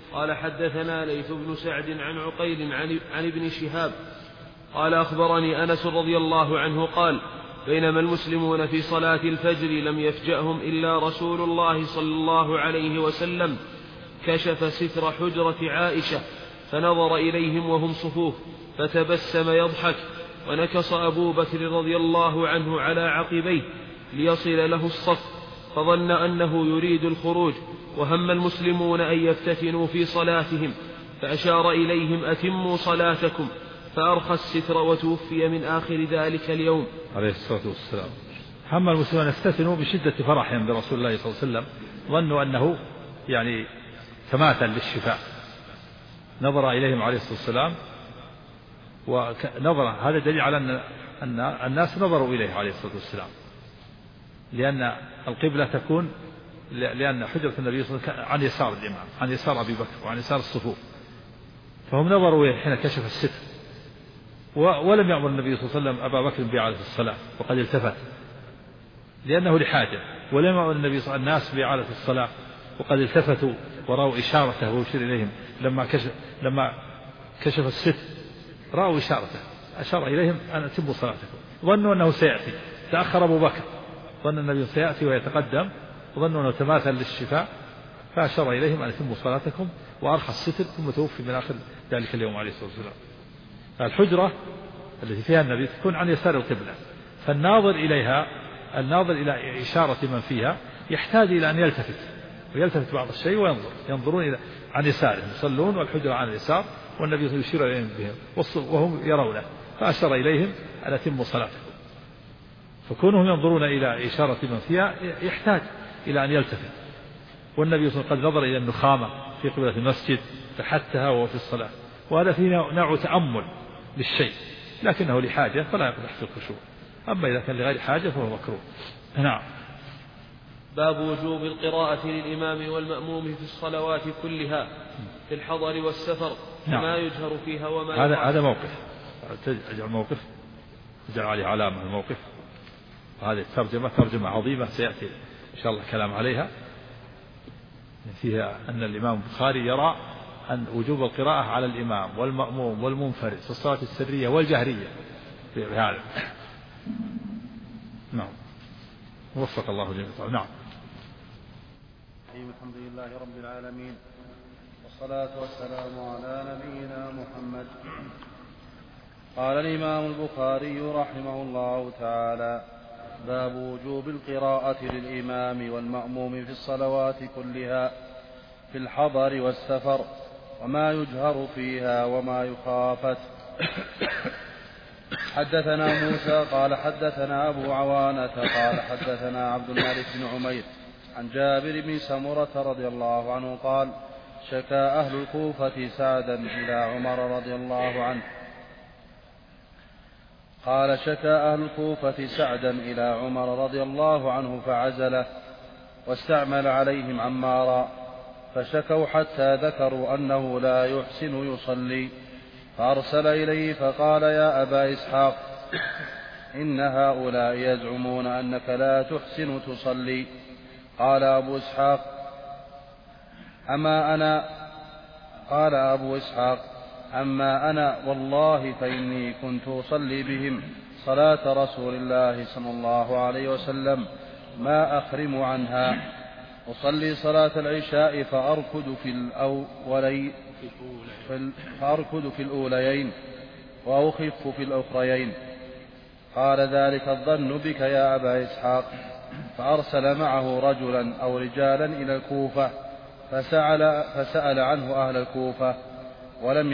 قال حدثنا ليث بن سعد عن عقيل عن ابن شهاب قال أخبرني أنس رضي الله عنه قال بينما المسلمون في صلاة الفجر لم يفجأهم إلا رسول الله صلى الله عليه وسلم كشف ستر حجرة عائشة فنظر إليهم وهم صفوف فتبسم يضحك، ونكص أبو بكر رضي الله عنه على عقبيه ليصل له الصف، فظن أنه يريد الخروج، وهم المسلمون أن يفتتنوا في صلاتهم، فأشار إليهم أتموا صلاتكم، فأرخى الستر وتوفي من آخر ذلك اليوم عليه الصلاة والسلام. هم المسلمون أن يفتتنوا بشدة فرحهم برسول الله صلى الله عليه وسلم، ظنوا أنه يعني تماثل للشفاء، نظر إليهم عليه الصلاة والسلام ونظر، هذا دليل على أن الناس نظروا إليه عليه الصلاة والسلام، لأن القبلة تكون، لأن حجرة النبي صلى الله عليه وسلم عن يسار الإمام، عن يسار أبي بكر وعن يسار الصفوف، فهم نظروا إليه حين كشف الستر. ولم يأمر النبي صلى الله عليه وسلم أبا بكر بإعادة الصلاة وقد التفت لأنه لحاجة، ولم يأمر النبي صلى الله عليه وسلم الناس بإعادة الصلاة وقد التفتوا ورأوا إشارته ويشير إليهم لما كشف الستر، رأوا إشارته أشار إليهم أن أتموا صلاتكم، ظنوا أنه سيأتي، تأخر أبو بكر، ظن النبي سيأتي ويتقدم، وظنوا أنه تماثل للشفاء، فأشار إليهم أن أتموا صلاتكم وأرخى الستر، ثم توفي من آخر ذلك اليوم عليه الصلاة والسلام. الحجرة التي فيها النبي تكون عن يسار القبلة، فالناظر إليها، الناظر إلى إشارة من فيها يحتاج إلى أن يلتفت بعض الشيء ينظرون إلى عن يسارهم، يصلون والحجرة عن اليسار والنبي يشير إليهم بهم وهم يرونه، فأشار إليهم أن أتموا صلاتكم، فكونهم ينظرون إلى إشارة من فيها يحتاج إلى أن يلتفت، والنبي صلى الله عليه وسلم قد نظر إلى النخامة في قبلة المسجد فحتها وهو في الصلاة، وهذا فيه نوع تأمل للشيء، لكنه لحاجة فلا يقدح في الخشوع، أما إذا كان لغير حاجة فهو مكروه. نعم. باب وجوب القراءة للإمام والمأموم في الصلوات كلها في الحضر والسفر، نعم. ما يجهر فيها وما هذا موقف، تجعل موقف، تجعل عليه علامة الموقف، هذه ترجمة عظيمة سيأتي إن شاء الله كلام عليها، فيها أن الإمام البخاري يرى أن وجوب القراءة على الإمام والمأموم والمنفرد في الصلاة السرية والجهرية في هذا. نعم. وفق الله جميعا. نعم. الحمد لله رب العالمين، والصلاة والسلام على نبينا محمد. قال الإمام البخاري رحمه الله تعالى: باب وجوب القراءة للإمام والمأموم في الصلوات كلها في الحضر والسفر، وما يجهر فيها وما يخافت. حدثنا موسى قال حدثنا أبو عوانة قال حدثنا عبد الملك بن عمير عن جابر بن سمرة رضي الله عنه قال: شكى أهل الكوفة سعدا إلى عمر رضي الله عنه. قال: شكى أهل الكوفة سعدا إلى عمر رضي الله عنه فعزله، واستعمل عليهم عمارا، فشكوا حتى ذكروا أنه لا يحسن يصلي، فأرسل إليه فقال: يا أبا إسحاق، إن هؤلاء يزعمون أنك لا تحسن تصلي. قال أبو إسحاق: أما أنا والله فإني كنت أصلي بهم صلاة رسول الله صلى الله عليه وسلم ما أخرم عنها، أصلي صلاة العشاء فأركض في الأوليين وأخف في الأخريين. قال: ذلك الظن بك يا أبا إسحاق. فأرسل معه رجلا أو رجالا إلى الكوفة فسأل عنه أهل الكوفة، ولم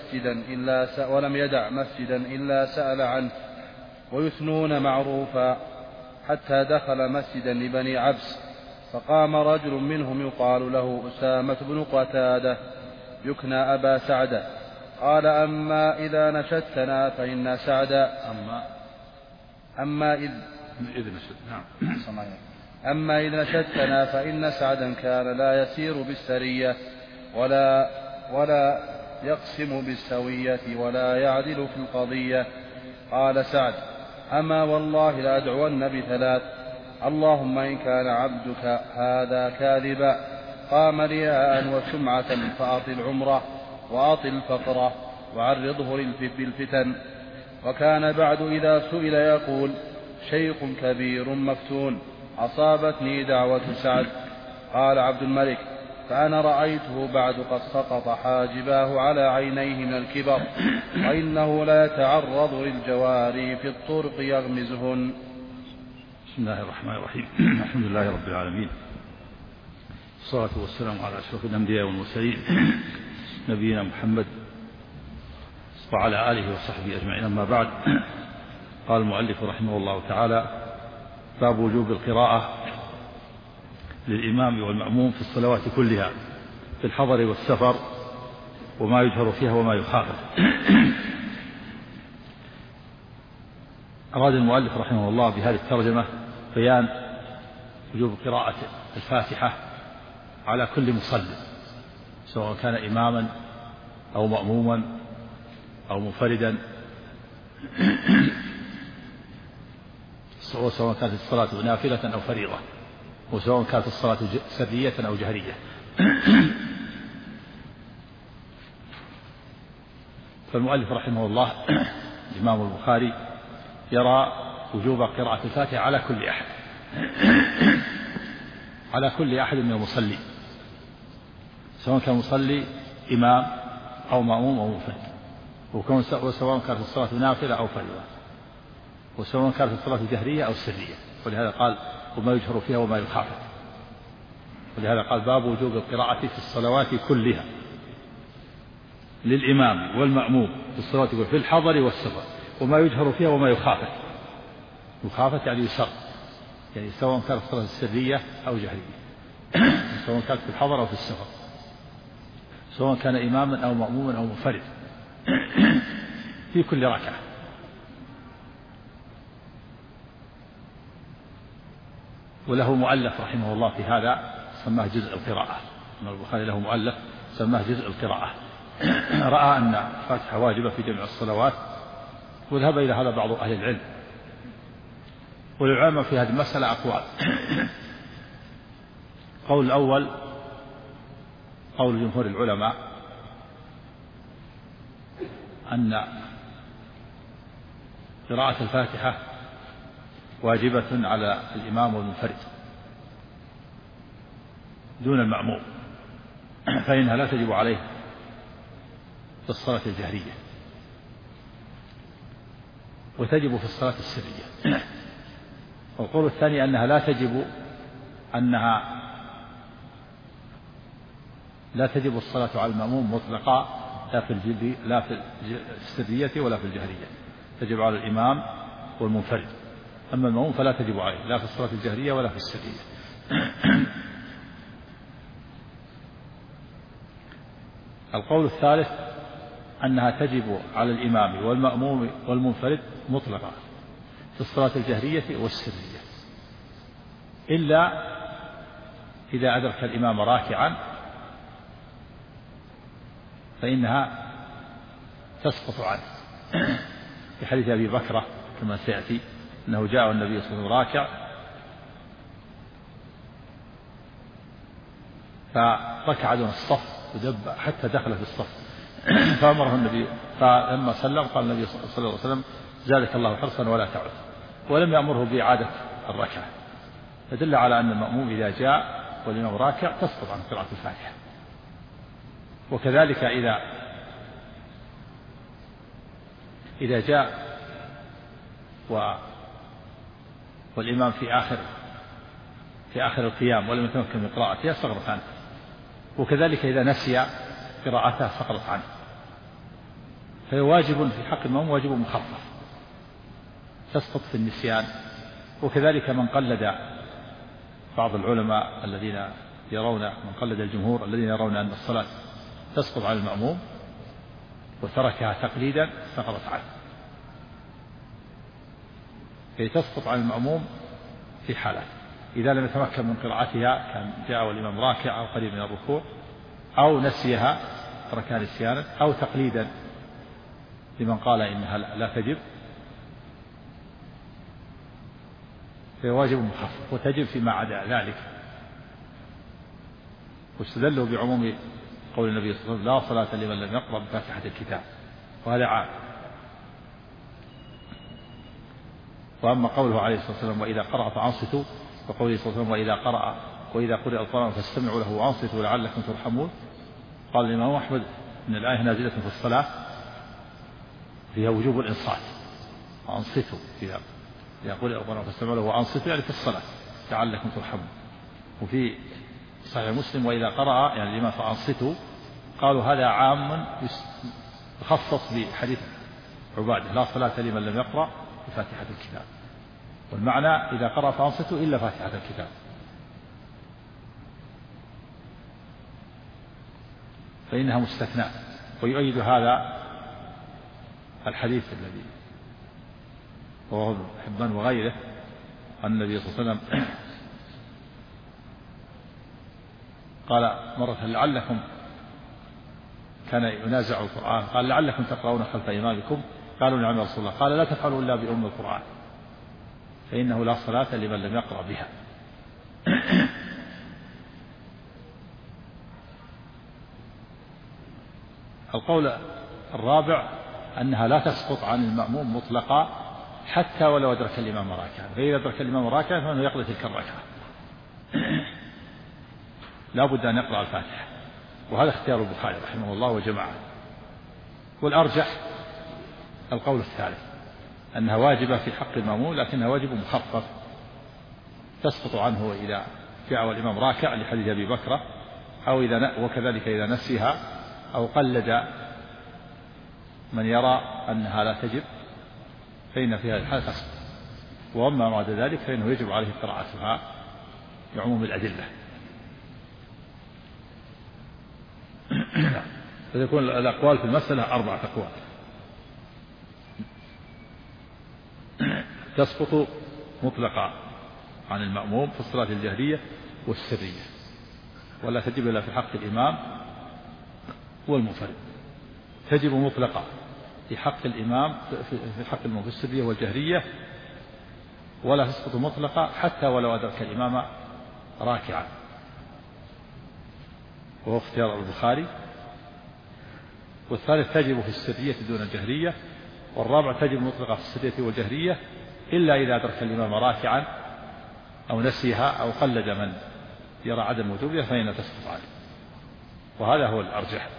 يدع مسجدا إلا سأل عنه، ويثنون معروفا، حتى دخل مسجدا لبني عبس، فقام رجل منهم يقال له أسامة بن قتادة يكنى أبا سعدة، قال: أما إذا نشدتنا فإن سعدا أما إذ نشدتنا فإن سعدا كان لا يسير بالسرية ولا يقسم بالسوية ولا يعدل في القضية. قال سعد: أما والله لأدعون بثلاث: اللهم إن كان عبدك هذا كاذبا قام رياء وسمعة فأطل عمره وأطل فقره وعرضه بالفتن. وكان بعد إذا سئل يقول: شيخ كبير مفتون أصابتني دعوة سعد. قال عبد الملك: فأنا رأيته بعد قد سقط حاجباه على عينيه من الكبر، وإنه لا يتعرض للجواري في الطرق يغمزهن. بسم الله الرحمن الرحيم. الحمد لله رب العالمين، الصلاة والسلام على أشرف الأنبياء والمرسلين نبينا محمد وعلى آله وصحبه أجمعين. أما بعد، قال المؤلف رحمه الله تعالى: باب وجوب القراءة للإمام والمأموم في الصلوات كلها في الحضر والسفر وما يجهر فيها وما يخافت. أراد المؤلف رحمه الله بهذه الترجمة بيان وجوب قراءة الفاتحة على كل مصلي، سواء كان إماما أو مأموما أو منفردا، سواء كانت الصلاة نافلة أو فريضة، وسواء كانت الصلاة سرية أو جهرية. فالمؤلف رحمه الله الإمام البخاري يرى وجوب قراءة الفاتحة على كل أحد، على كل أحد من المصلين، سواء كان مصلي إمام أو مأموم أو منفرد، وسواء كانت الصلاة نافلة أو فريضة، وسواء كانت الصلاة جهرية أو سرية. ولهذا قال: وما يجهر فيها وما يخافت. ولهذا قال: باب وجوب القراءة في الصلوات كلها للإمام والمأموم في الصلوات كلها في الحضر والسفر وما يجهر فيها وما يخافت. يخافت يعني يسر، يعني سواء كانت الصلاة السرية أو جهرية، سواء كانت في الحضر أو في السفر، سواء كان إماما أو مأموما أو منفرد، في كل ركعة. وله مؤلف رحمه الله في هذا سماه جزء القراءة. البخاري له مؤلف سماه جزء القراءة. رأى أن الفاتحة واجبة في جميع الصلوات، وذهب إلى هذا بعض أهل العلم. وللعلماء في هذه المسألة أقوال. قول الأول قول جمهور العلماء أن قراءة الفاتحة واجبة على الإمام والمنفرد دون المأموم، فإنها لا تجب عليه في الصلاة الجهرية، وتجب في الصلاة السرية. والقول الثاني أنها لا تجب الصلاة على المأموم مطلقا، لا في السرية ولا في الجهرية، تجب على الإمام والمنفرد. أما المأموم فلا تجب عليه لا في الصلاة الجهرية ولا في السرية. القول الثالث أنها تجب على الإمام والمأموم والمنفرد مطلقا في الصلاة الجهرية والسرية، إلا إذا أدرك الإمام راكعا فإنها تسقط عنه، في حديث أبي بكرة كما سيأتي أنه جاء النبي صلى الله عليه وسلم راكع فركع دون الصف ودب حتى دخل في الصف، فأمره النبي، فلما سلم قال النبي صلى الله عليه وسلم: زادك الله حرصا ولا تعد، ولم يأمره بإعادة الركعة، فدل على أن المأموم إذا جاء والإمام راكع تسقط عن قراءة الفاتحة. وكذلك إذا جاء والإمام في آخر القيام ولم يتمكن من قراءتها سقطت عنه، وكذلك إذا نسي قراءتها سقطت عنه. فهي واجب في حق المأموم، واجب مخفف تسقط في النسيان. وكذلك من قلد بعض العلماء الذين يرون، من قلد الجمهور الذين يرون أن الصلاة تسقط على المأموم وتركها تقليدا سقطت عنه. هي تسقط عن المأموم في حالة: إذا لم يتمكن من قراءتها، كان جاء والإمام راكع أو قريب من الركوع، أو نسيها تركها نسيانا، أو تقليدا لمن قال إنها لا تجب، فهي واجب مخفف وتجب فيما عدا ذلك. واستدلوا بعموم قول النبي صلى الله عليه وسلم لا صلاة لمن لم يقرأ بفاتحة الكتاب، وهذا عام. وأما قوله عليه الصلاة والسلام وإذا قرأ فأنصتوا، وقوله صلى الله عليه وسلم وإذا قرأ القرآن فاستمعوا له وأنصتوا لعلكم ترحمون، قال الإمام أحمد إن الآية نازلة في الصلاة فيها وجوب الإنصات، وأنصتوا إذا قرأ القرآن فاستمعوا له وأنصتوا يعني في الصلاة لعلكم ترحمون. وفي صحيح مسلم وإذا قرأ يعني الإمام فأنصتوا، قالوا هذا عام يخصص بحديث عبادة لا صلاة لمن لم يقرأ بفاتحة الكتاب، والمعنى إذا قرأ فأنصتوا إلا فاتحة الكتاب. فإنها مستثناء. ويؤيد هذا الحديث الذي رواه ابن حبان وغيره أن النبي صلى الله عليه وسلم قال مرة لعلكم كان ينازع القرآن، قال لعلكم تقرؤون خلف إمامكم، قالوا نعم يا رسول الله، قال لا تفعلوا إلا بأم القرآن فإنه لا صلاة لمن لم يقرأ بها. القول الرابع أنها لا تسقط عن المأموم مطلقا حتى ولو أدرك الإمام راكعا، فإذا أدرك الإمام راكعا فإنه يقضي تلك الركعة، لا بد أن يقرأ الفاتحة. وهذا اختيار البخاري رحمه الله وجماعة. والأرجح القول الثالث أنها واجبة في حق المأموم لكنها واجب مخفف تسقط عنه إذا جاء الإمام راكع لحديث أبي بكر، أو وكذلك إذا نسيها أو قلد من يرى أنها لا تجب فإن فيها الحال تسقط. وأما بعد ذلك فإنه يجب عليه قراءتها بعموم الأدلة. فتكون الأقوال في المسألة 4 أقوال. تسقط مطلقا عن المأموم في الصلاة الجهرية والسرية، ولا تجب إلا في حق الإمام والمنفرد. تجب مطلقا في حق الإمام في حق المأموم في السرية والجهرية، ولا تسقط مطلقا حتى ولو أدرك الإمام راكعا، وهو اختيار البخاري. والثالث تجب في السرية دون الجهرية. والرابع تجب مطلقا في السرية والجهرية إلا إذا أدرك الإمام راكعا أو نسيها أو قلد من يرى عدم وجوبها فإنها تسقط عنه، وهذا هو الأرجح.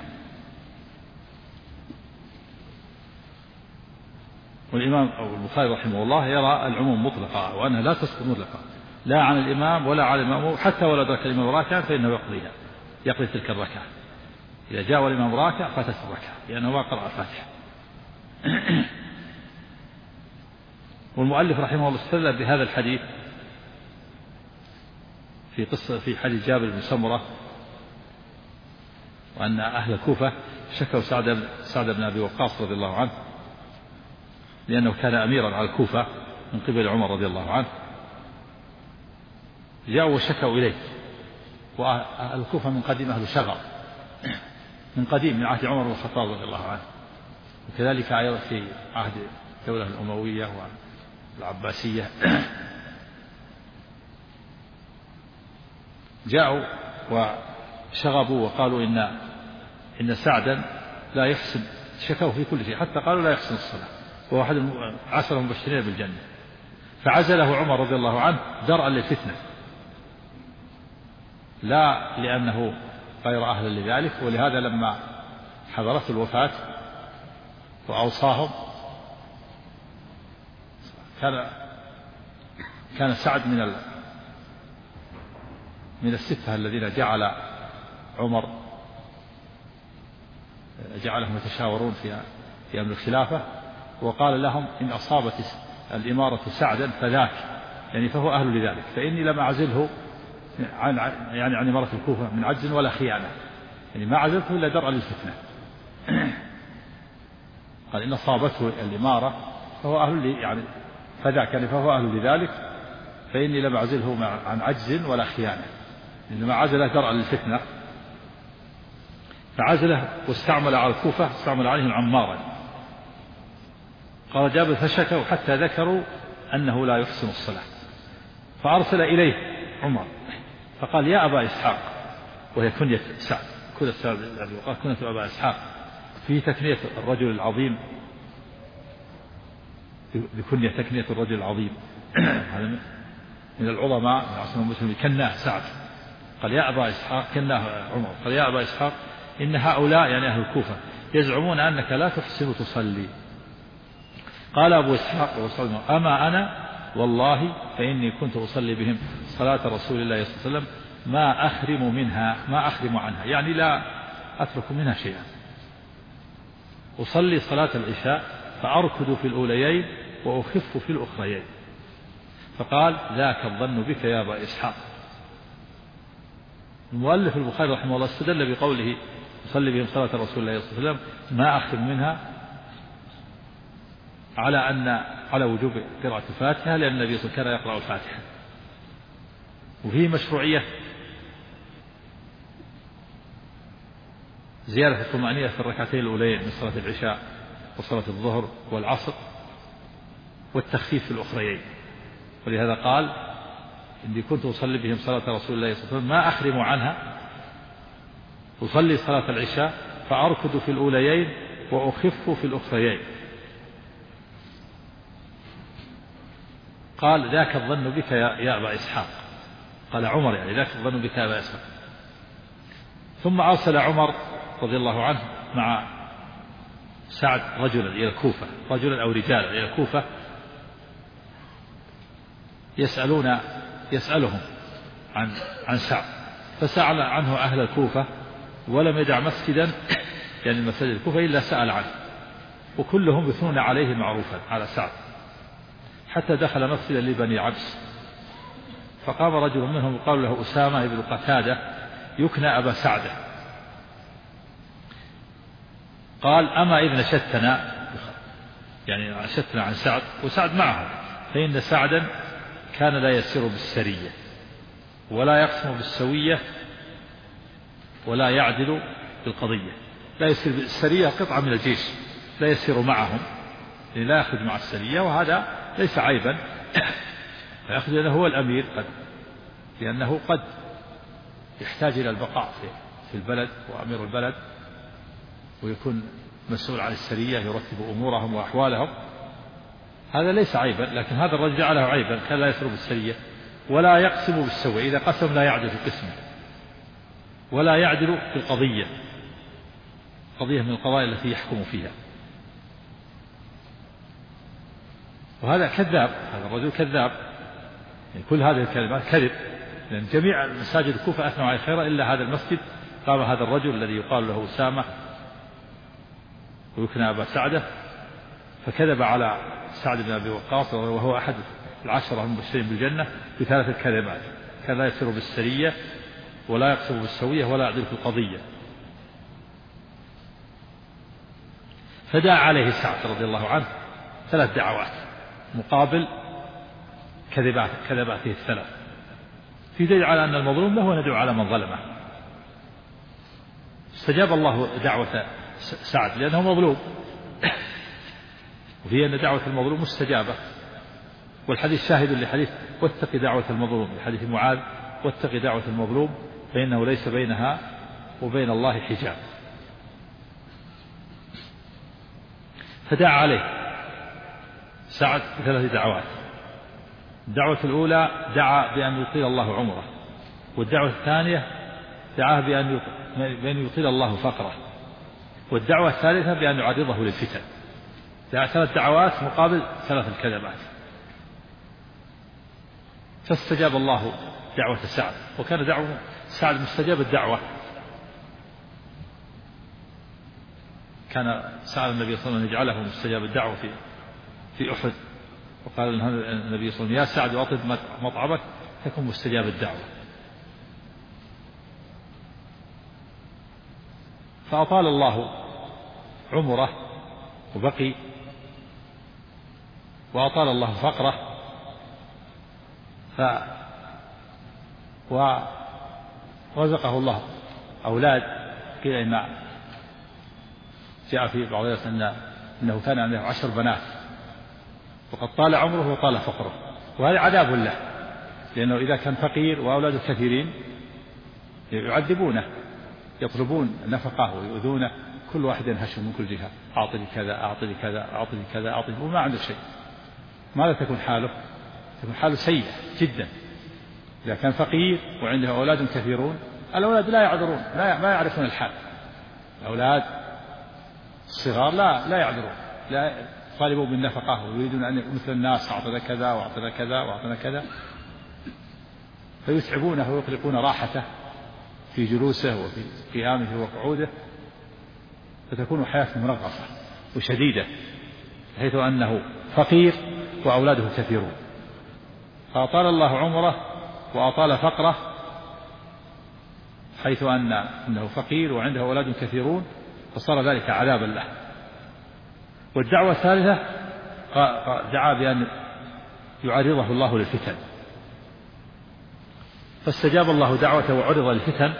والإمام أو البخاري رحمه الله يرى العموم مطلقا، وأنها لا تسقط مطلقا لا عن الإمام ولا على المأموم، حتى ولا أدرك الإمام راكعا فإنه يقضي تلك الركعة. إذا جاء الإمام راكع فاتت الركعة لأنه ما قرأ الفاتحة. والمؤلف رحمه الله استدل بهذا الحديث في حديث جابر بن سمرة، وأن أهل الكوفة شكوا سعد بن أبي وقاص رضي الله عنه لأنه كان أميرا على الكوفة من قبل عمر رضي الله عنه، جاءوا وشكوا إليه. وأهل الكوفة من قديم أهل شغر من قديم من عهد عمر بن الخطاب رضي الله عنه، وكذلك أيضا في عهد الدولة الأموية والعباسية. جاءوا وشغبوا وقالوا إن سعدا لا يحسن، شكوا في كل شيء حتى قالوا لا يحسن الصلاة، وهو أحد العشرة المبشرين بالجنة. فعزله عمر رضي الله عنه درءا للفتنة، لا لأنه غير أهل لذلك. ولهذا لما حضرت الوفاة وأوصاهم كان سعد من الستة الذين عمر جعلهم يتشاورون في أمر الخلافة، وقال لهم إن أصابت الإمارة سعدا فذاك، يعني فهو أهل لذلك، فإني لم أعزله عن إمارة الكوفة من عجز ولا خيانة، يعني ما عزلته إلا درءا للفتنة. قال إن أصابته الإمارة فهو أهل يعني فذاك، يعني فهو أهل لذلك، فإني لم أعزله عن عجز ولا خيانة، إنما عزله درءا للفتنة. فعزله واستعمل على الكوفة، استعمل عليهم عمارا. قال جابر فشكوا حتى ذكروا أنه لا يحسن الصلاة، فأرسل إليه عمر فقال يا أبا إسحاق وهي كنية سعد، كنية سعد بن أبي وقاص، كنية أبا إسحاق، في تكنية الرجل العظيم بكنية تكنية الرجل العظيم. هذا من العظماء من عصر المسلمين كناه سعد، قال يا أبا إسحاق، كناه عمر قال يا أبا إسحاق إن هؤلاء يعني أهل الكوفة يزعمون أنك لا تحسن تصلي. قال أبو إسحاق أما أنا والله فإني كنت أصلي بهم صلاة رسول الله صلى الله عليه وسلم ما أخرم عنها، يعني لا أترك منها شيئا. أصلي صلاة العشاء فأركض في الأوليين وأخف في الأخريين. فقال ذاك الظن بك يا أبا إسحاق. المؤلف البخاري رحمه الله استدل بقوله أصلي بهم صلاة رسول الله صلى الله عليه وسلم ما أخرم منها على وجوب قراءة الفاتحة، لأن النبي صلى الله عليه وسلم كان يقرأ الفاتحة. وفيه مشروعية زيادة الطمأنينة في الركعتين الأولين من صلاة العشاء وصلاة الظهر والعصر، والتخفيف في الأخريين. ولهذا قال إني كنت أصلي بهم صلاة رسول الله صلى الله عليه وسلم ما أخرم عنها، أصلي صلاة العشاء فأركض في الأوليين وأخف في الأخريين. قال ذاك الظن بك يا أبا إسحاق، قال عمر يعني ذاك الظن بك يا أبا إسحاق. ثم أرسل عمر رضي الله عنه مع سعد رجلا إلى الكوفة، رجلا أو رجالا إلى الكوفة يسألهم عن سعد، فسأل عنه أهل الكوفة ولم يدع مسجدا يعني مساجد الكوفة إلا سأل عنه، وكلهم يثنون عليه معروفا على سعد، حتى دخل مسجدا لبني عبس، فقام رجل منهم يقال له أسامة بن قتادة يكنى أبا سعدة، قال أما إذ نشدتنا يعني نشدتنا عن سعد، وسعد معه، فإن سعدا كان لا يسير بالسرية ولا يقسم بالسوية ولا يعدل بالقضية. لا يسير بالسرية قطعة من الجيش لا يسير معهم، يعني لا يخرج مع السرية، وهذا ليس عيبا، فيأخذ لأنه هو الأمير لأنه قد يحتاج إلى البقاء في البلد وأمير البلد، ويكون مسؤول عن السرية يرتب أمورهم وأحوالهم، هذا ليس عيبا. لكن هذا الرجل جعله عيبا، كان لا يسير بالسرية ولا يقسم بالسوء، إذا قسم لا يعدل في قسمه ولا يعدل في القضية، قضية من القضايا التي يحكم فيها. وهذا كذاب، هذا الرجل كذاب، يعني كل هذه الكلمات كذب، لأن جميع مساجد الكوفة أثنوا عليه خيرا إلا هذا المسجد قام هذا الرجل الذي يقال له أسامة ويكنى أبا سعدة، فكذب على سعد بن أبي وقاص وهو أحد العشرة المبشرين بالجنة بثلاث كلمات: كان لا يسير بالسرية ولا يقسم بالسوية ولا يعدل في القضية. فدعا عليه سعد رضي الله عنه 3 دعوات مقابل كذباته الثلاث، في دليل على أن المظلوم له وندعو على من ظلمه. استجاب الله دعوة سعد لأنه مظلوم، وهي أن دعوة المظلوم مستجابة، والحديث شاهد لحديث واتق دعوة المظلوم، لحديث معاذ واتق دعوة المظلوم فإنه ليس بينها وبين الله حجاب. فدعا عليه سعد ب3 دعوات. الدعوة الأولى دعا بأن يطيل الله عمره، والدعوة الثانية دعاه بأن يطيل الله فقره، والدعوة الثالثة بأن يعرضه للفتن. دعا 3 دعوات مقابل 3 الكذبات، فاستجاب الله دعوة سعد، وكان دعوة سعد مستجاب الدعوة. كان سأل النبي صلى الله عليه وسلم يجعله مستجاب الدعوة في أحد، وقال النبي صلى الله عليه وسلم يا سعد أطب مطعمك تكن مستجاب الدعوة. فأطال الله عمره وبقي، وأطال الله فقره، ورزقه الله أولاد. قيل إن جاء في بعض أنه كان عنده 10 بنات، وقد طال عمره وطال فقره، وهذا عذاب له، لأنه إذا كان فقير وأولاده كثيرين يعذبونه، يطلبون نفقه ويؤذونه، كل واحد ينهشه من كل جهة، أعطني كذا أعطني كذا أعطني كذا أعطني، وما عنده شيء. ماذا تكون حاله؟ تكون حاله سيئة جدا. إذا كان فقير وعنده أولاد كثيرون، الأولاد لا يعذرون، ما يعرفون الحال. الأولاد الصغار لا يعذرون، لا طالبوا بالنفقة ويريدون أن مثل الناس أعطنا كذا وأعطنا كذا وأعطنا كذا، فيتعبونه ويقلقون راحته في جلوسه وفي قيامه وقعوده، فتكون حياته منغصة وشديدة، حيث أنه فقير وأولاده كثيرون. فأطال الله عمره وأطال فقره، حيث أنه فقير وعنده أولاد كثيرون، فصار ذلك عذابا له. والدعوة الثالثة دعا بأن يعرضه الله للفتن، فاستجاب الله دعوته وعرض للفتن.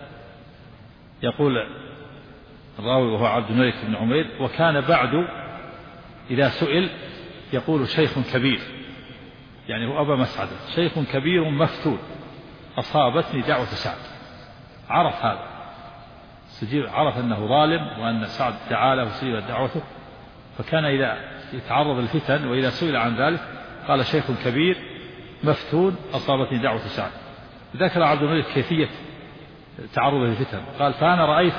يقول الراوي وهو عبد الملك بن عمير: وكان بعد إذا سئل يقول شيخ كبير، يعني هو أبا مسعد، شيخ كبير مفتون أصابتني دعوة سعد. عرف هذا، عرف أنه ظالم وأن سعد تعالى وسيبت دعوته، فكان إذا يتعرض للفتن وإذا سئل عن ذلك قال بعد شيخ كبير مفتون أصابتني دعوة سعد. ذكر عبد الملك كيفية تعرضه للفتن، قال: فأنا رأيت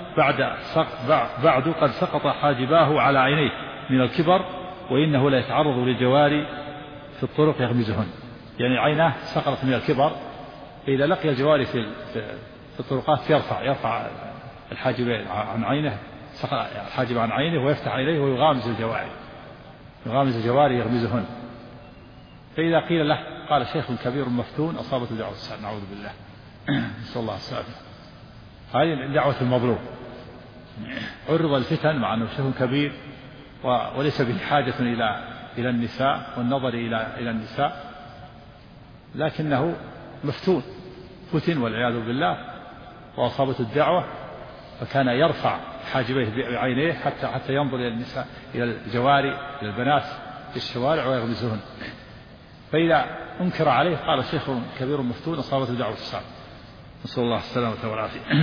بعد قد سقط حاجباه على عينيه من الكبر، وإنه لا يتعرض للجواري في الطرق يغمزهن، يعني عيناه سقطت من الكبر، فإذا لقي الجواري في الطرقات يرفع الحاجب عن عينه، سقط الحاجب عن عينه ويفتح عينيه ويغامز الجواري يغمزهن. فإذا قيل له قال: شيخ كبير مفتون أصابته دعوة السعد، نعوذ بالله، نسأل الله السعادة. هذه دعوة المظلوم. عرض الفتن مع أنه شيخ كبير وليس به حاجة إلى النساء والنظر إلى النساء، لكنه مفتون، فتن والعياذ بالله، وأصابته الدعوة، فكان يرفع حاجبيه بعينيه حتى ينظر إلى النساء، إلى الجواري، إلى البنات في الشوارع ويغمزهن. فإذا أنكر عليه قال: شيخ كبير مفتون أصابته دعوة السعد، نسأل الله السلامة والعافية.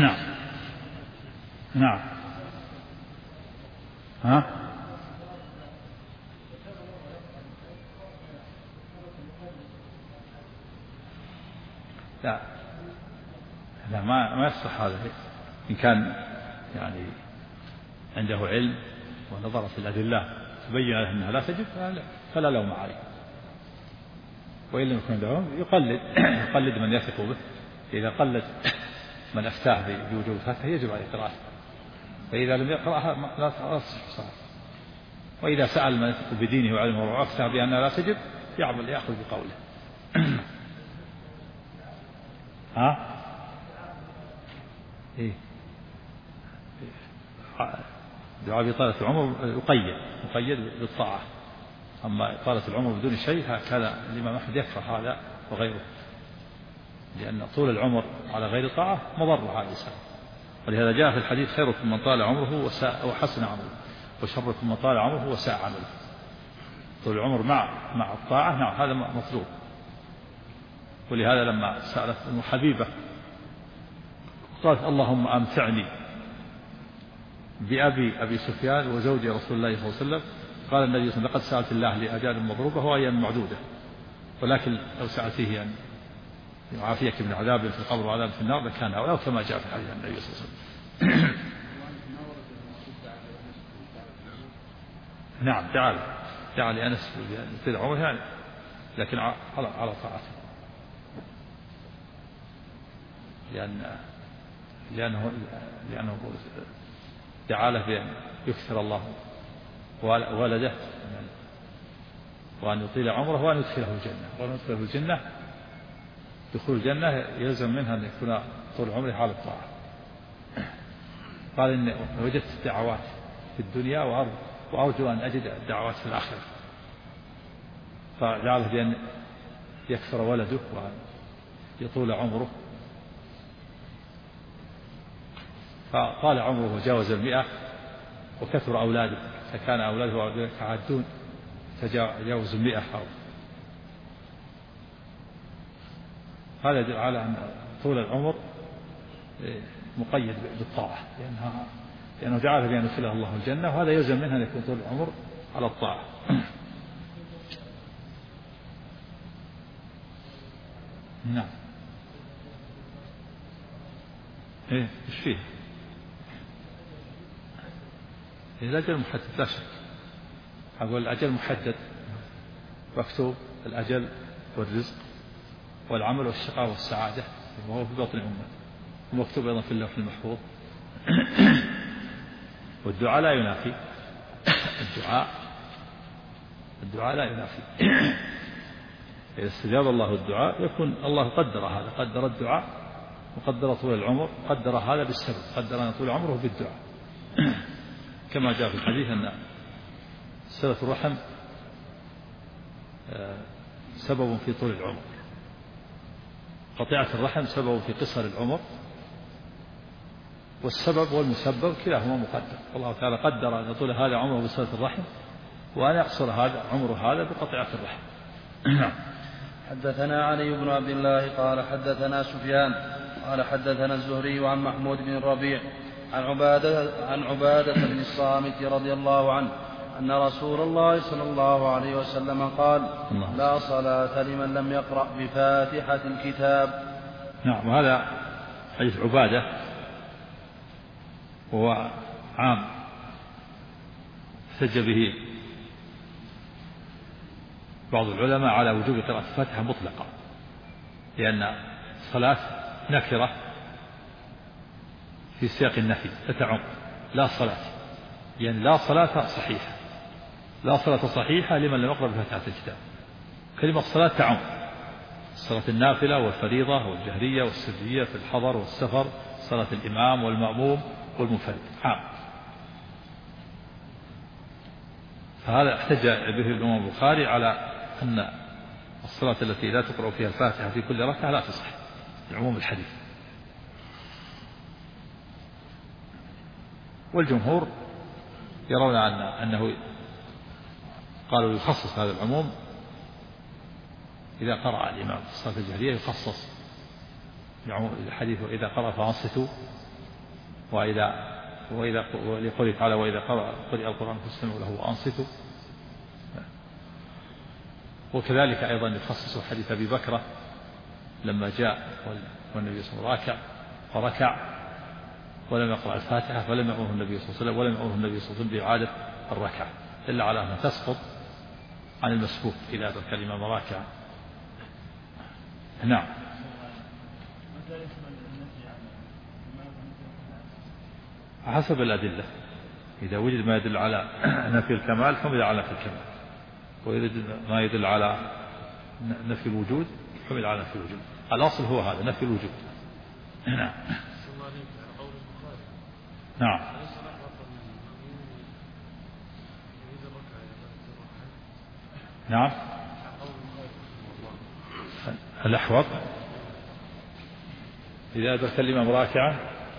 نعم. ها؟ لا ما يصح هذا. إن كان يعني عنده علم ونظر في الأدلة تبين له أنها لا تجب فلا لوم عليه، وإن لم يكن عنده يقلد من يثق به. إذا قلد من أفتاه بوجوب الفتح يجب عليه قراءته، فإذا لم يقرأها لا تصح. وإذا سأل من يثق بدينه وعلمه وأفتى بأنها لا تجب يأخذ بقوله. ها؟ إيه؟ دعاء بطالة العمر يقيد بالطاعة، أما طالة العمر بدون شيء هكذا الإمام أحمد يكره هذا وغيره، لأن طول العمر على غير طاعة مضر على الإنسان. ولهذا جاء في الحديث: خيركم من طال عمره وحسن عمله، وشركم من طال عمره وساء عمله. طول العمر مع الطاعة نعم هذا مطلوب. ولهذا لما سألت أم حبيبة قالت: اللهم أمتعني بأبي سفيان وزوج رسول الله صلى الله عليه وسلم، قال النبي صلى الله عليه وسلم: لقد سألت الله لأجال مضروبة وأيام معدودة، ولكن لو سألتيه أن يعافيك من عذاب في القبر وعذاب في النار لكان هؤلاء كما جاء في حديث النبي صلى الله عليه وسلم. نعم دعا لأنس في عمره يعني، لكن على طاعته، لأنه دعا له بأن يكثر الله ولده وأن يطيل عمره وأن يدخله الجنة. دخول الجنة يلزم منها أن يكون طول عمره على الطاعة. قال: إن وجدت الدعوات في الدنيا وأرجو أن أجد الدعوات في الآخرة، فدعا له بأن يكثر ولده وأن يطول عمره، فطال عمره وجاوز 100 وكثر أولاده، فكان أولاده يتعدون تجاوز 100 حول. هذا يدل على أن طول العمر مقيد بالطاعة لأنه جعل بأن يدخله الله الجنة، وهذا يلزم منها أن يكون طول العمر على الطاعة. نعم. إيش فيه؟ الأجل محدد لا شك. أقول الأجل محدد مكتوب، الأجل والرزق والعمل والشقاء والسعادة وهو في بطن أمه، ومكتوب أيضا في اللوح المحفوظ. والدعاء لا ينافي، الدعاء لا ينافي. إذا استجاب الله الدعاء يكون الله قدر هذا، قدر الدعاء وقدر طول العمر، قدر هذا بالسبب، قدر أن طول عمره بالدعاء. كما جاء في الحديث أن صلة الرحم سبب في طول العمر، قطيعة الرحم سبب في قصر العمر، والسبب والمسبب كلاهما مقدر. الله تعالى قدر أن يطول هذا عمره بصلة الرحم، وأن يقصر هذا عمره هذا بقطيعة الرحم. حدثنا علي بن عبد الله قال حدثنا سفيان قال حدثنا الزهري عن محمود بن الربيع عن عبادة بن الصامت رضي الله عنه أن رسول الله صلى الله عليه وسلم قال: لا صلاة لمن لم يقرأ بفاتحة الكتاب. نعم. وهذا حديث عبادة وهو عام احتج به بعض العلماء على وجوب قراءة الفاتحة مطلقة، لأن الصلاة نكرة في سياق النفي فتعم لا صلاة، يعني لا صلاة صحيحة، لا صلاة صحيحة لمن لم يقرأ بفاتحة الكتاب. كلمة صلاة تعم صلاة النافلة والفريضة والجهرية والسرية في الحضر والسفر، صلاة الإمام والمأموم والمنفرد عام. فهذا احتج به الإمام البخاري على أن الصلاة التي لا تقرأ فيها الفاتحة في كل ركعة لا تصح لعموم الحديث. والجمهور يرون أنه قالوا يخصص هذا العموم إذا قرأ الإمام في الصلاة الجهرية، يخصص بعموم الحديث وإذا قرأ فأنصتوا، وإذا لقوله تعالى: وإذا قرئ القرآن فاستمعوا له وأنصتوا. وكذلك أيضا يخصص حديث أبي بكرة لما جاء والنبي صلى الله عليه وسلم فركع ولم يقرأ الفاتحة، فلم يأمره النبي صلى الله عليه وسلم بإعادة الركعة إلا على أنها تسقط عن المسبوق إذا أدرك الإمام راكعا. نعم. حسب الأدلة، إذا وجد ما يدل على نفي الكمال حمل على نفي الكمال، وإذا ما يدل على نفي الوجود حمل على نفي الوجود. الأصل هو هذا، نفي الوجود. نعم. نعم. نعم. الأحوط إذا أدرك الإمام راكعا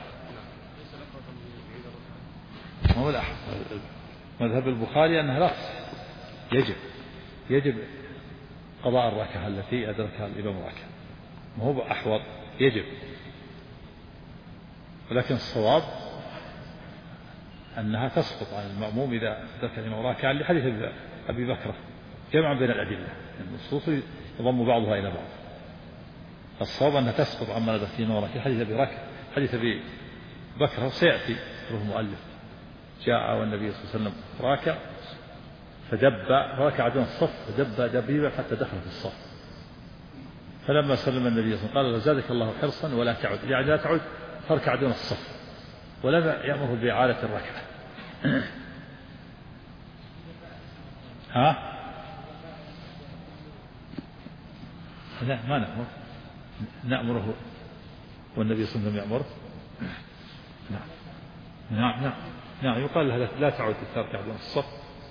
هو الأحوط. مذهب البخاري أنها لا يجب قضاء الركعة التي أدركها الإمام راكعا، ما هو أحوط يجب، ولكن الصواب أنها تسقط عن المأموم إذا أدرك الإمام راكعا لحديث أبي بكر جمعا بين الأدلة، النصوص يضم بعضها إلى بعض. الصواب أنها تسقط عما أدرك الإمام راكعا حديث أبي بكر سيأتي المؤلف جاء والنبي صلى الله عليه وسلم راكع فدب راكع دون الصف فدب دبيبا حتى دخل في الصف، فلما سلم النبي صلى الله عليه وسلم قال: زادك الله حرصا ولا تعد، يعني لا تعد تركع دون الصف، ولم يأمره بإعادة الركعة. ها؟ لا ما نأمره والنبي صلى الله عليه وسلم يأمره. نعم يقال لها لا تعد تركع دون الصف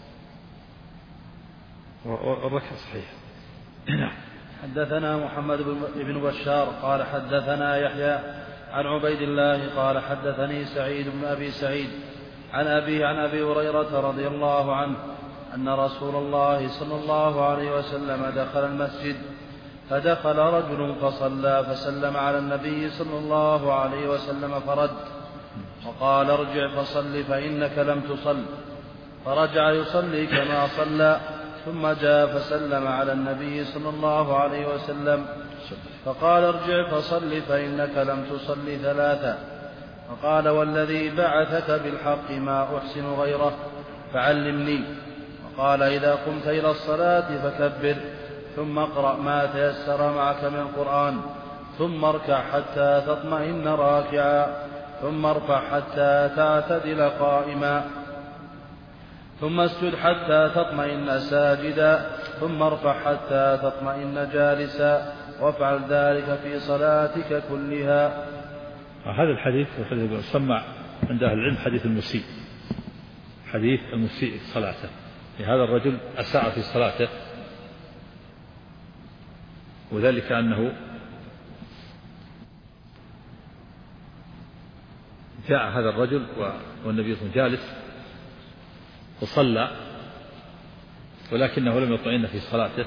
والركعة صحيحة. نعم. حدثنا محمد بن بشار قال حدثنا يحيى عن عبيد الله قال حدثني سعيد بن أبي سعيد عن أبي هريرة رضي الله عنه أن رسول الله صلى الله عليه وسلم دخل المسجد فدخل رجل فصلى فسلم على النبي صلى الله عليه وسلم فرد وقال ارجع فصل فإنك لم تصل، فرجع يصلي كما صلى ثم جاء فسلم على النبي صلى الله عليه وسلم فقال ارجع فصل فإنك لم تصل ثلاثا، فقال والذي بعثك بالحق ما أحسن غيره فعلمني. وقال إذا قمت إلى الصلاة فكبر ثم اقرأ ما تيسر معك من القرآن ثم اركع حتى تطمئن راكعا ثم ارفع حتى تعتدل قائما ثم اسجد حتى تطمئن ساجدا ثم ارفع حتى تطمئن جالسا وافعل ذلك في صلاتك كلها. هذا الحديث يسمى عند أهل العلم حديث المسيء، حديث المسيء في صلاته. هذا الرجل أساء في صلاته، وذلك أنه جاء هذا الرجل والنبي صلى الله عليه وسلم جالس وصلى ولكنه لم يطمئن في صلاته،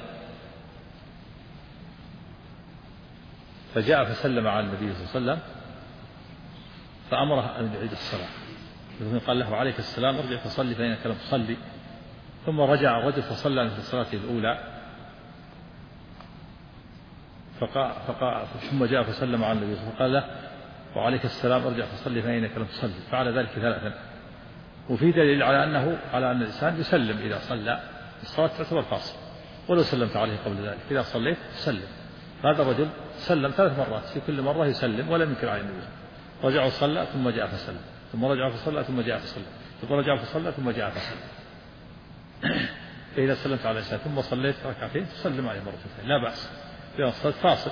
فجاء فسلم على النبي صلى الله عليه وسلم فأمره أن يعيد الصلاة، قال له عليك السلام ارجع فصلي فإنك لم تصلي، ثم رجع الرجل فصلى في صلاته الأولى ثم جاء فسلم على النبي صلى الله عليه وسلم فقال له وعليك السلام ارجع فصلي فإنك لم تصلي، فعل ذلك ثلاثا. وفي دليل على أن الإنسان يسلم إذا صلى، الصلاة تعتبر فاصل ولو سلمت عليه قبل ذلك، إذا صليت سلم. هذا الرجل سلم 3 مرات، في كل مرة يسلم ولم ينكر عليه النبي، رجع وصلى ثم جاء فسلم ثم رجع فصلى ثم جاء فسلم ثم رجع فصلى ثم جاء فسلم. فإذا سلمت على الإنسان ثم صليت ركعتين تسلم عليه مرتين لا بأس، لأن الصلاة فاصل.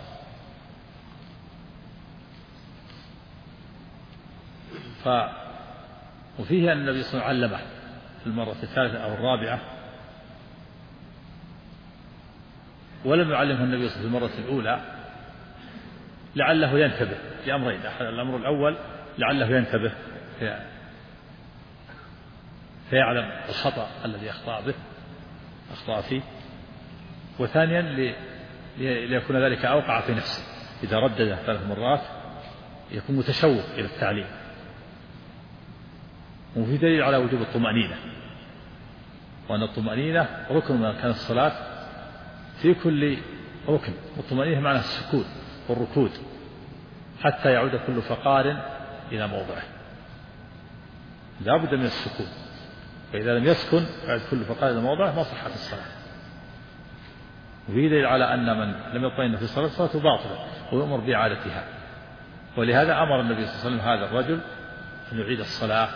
وفيه أن النبي صلى الله عليه وسلم علمه في المرة الثالثة أو الرابعة، ولم يعلمه النبي صلى الله عليه وسلم في المرة الأولى لعله ينتبه لأمرين: الأمر الأول لعله ينتبه فيعلم الخطأ الذي أخطأ فيه، وثانيا ليكون ذلك أوقع في نفسه، إذا ردد 3 مرات يكون متشوق إلى التعليم. وفي دليل على وجوب الطمأنينة، وأن الطمأنينة ركن من أركان الصلاة في كل ركن، والطمأنينة معناها السكون والركود حتى يعود كل فقار إلى موضعه، لا بد من السكون، فإذا لم يسكن يعود كل فقار إلى موضعه ما صحت الصلاة. وفي دليل على أن من لم يطمئن في الصلاة صلاته باطلة ويؤمر بإعادتها، ولهذا أمر النبي صلى الله عليه وسلم هذا الرجل أن يعيد الصلاة.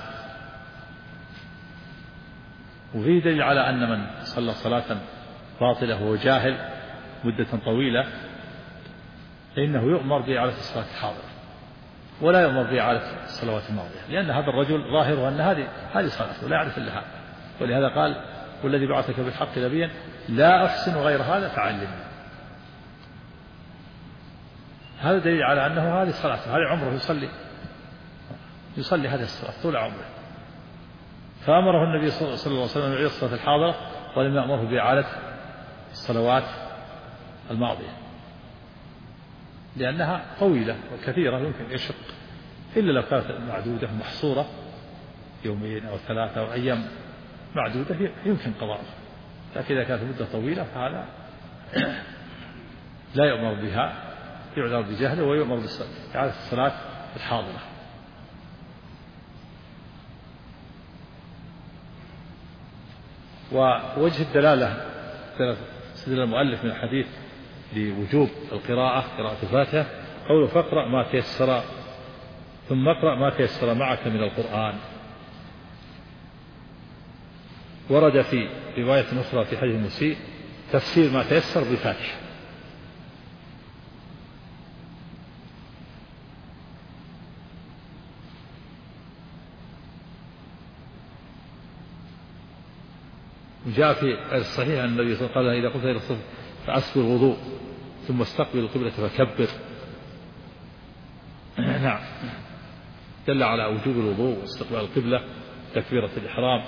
وفي دليل على أن من صلى صلاة باطلة وهو جاهل مدة طويلة فإنه يؤمر بإعادة الصلاة الحاضرة ولا يؤمر بإعادة الصلوات الماضية، لأن هذا الرجل ظاهره أن هذه صلاته لا يعرف إلا هذا، ولهذا قال والذي بعثك بالحق نبيا لا أحسن غير هذا فعلمني. هذا دليل على أنه هذه صلاته، هذه عمره يصلي هذه الصلاة طول عمره، فأمره النبي صلى الله عليه وسلم أن يعيد الصلاة الحاضرة ولم يأمره بإعادة الصلوات الماضية، لأنها طويلة وكثيرة يمكن يشق، إلا لو كانت معدودة محصورة 2 أو 3 أو أيام معدودة يمكن قضاءها، لكن إذا كانت مدة طويلة فهذا لا يؤمر بها، يعذر بجهله ويؤمر بإعادة الصلاة الحاضرة. ووجه الدلالة استدل المؤلف من الحديث لوجوب قراءة الفاتحة قوله فاقرأ ما تيسر ثم اقرأ ما تيسر معك من القرآن. ورد في رواية أخرى في حديث المسيء تفسير ما تيسر بالفاتحة، وجاء في الصحيح أن النبي صلى الله عليه وسلم قال إذا قمت إلى الصف فأسبغ الوضوء ثم استقبل القبلة فكبر. نعم، دل على وجوب الوضوء واستقبال القبلة تكبيرة الإحرام.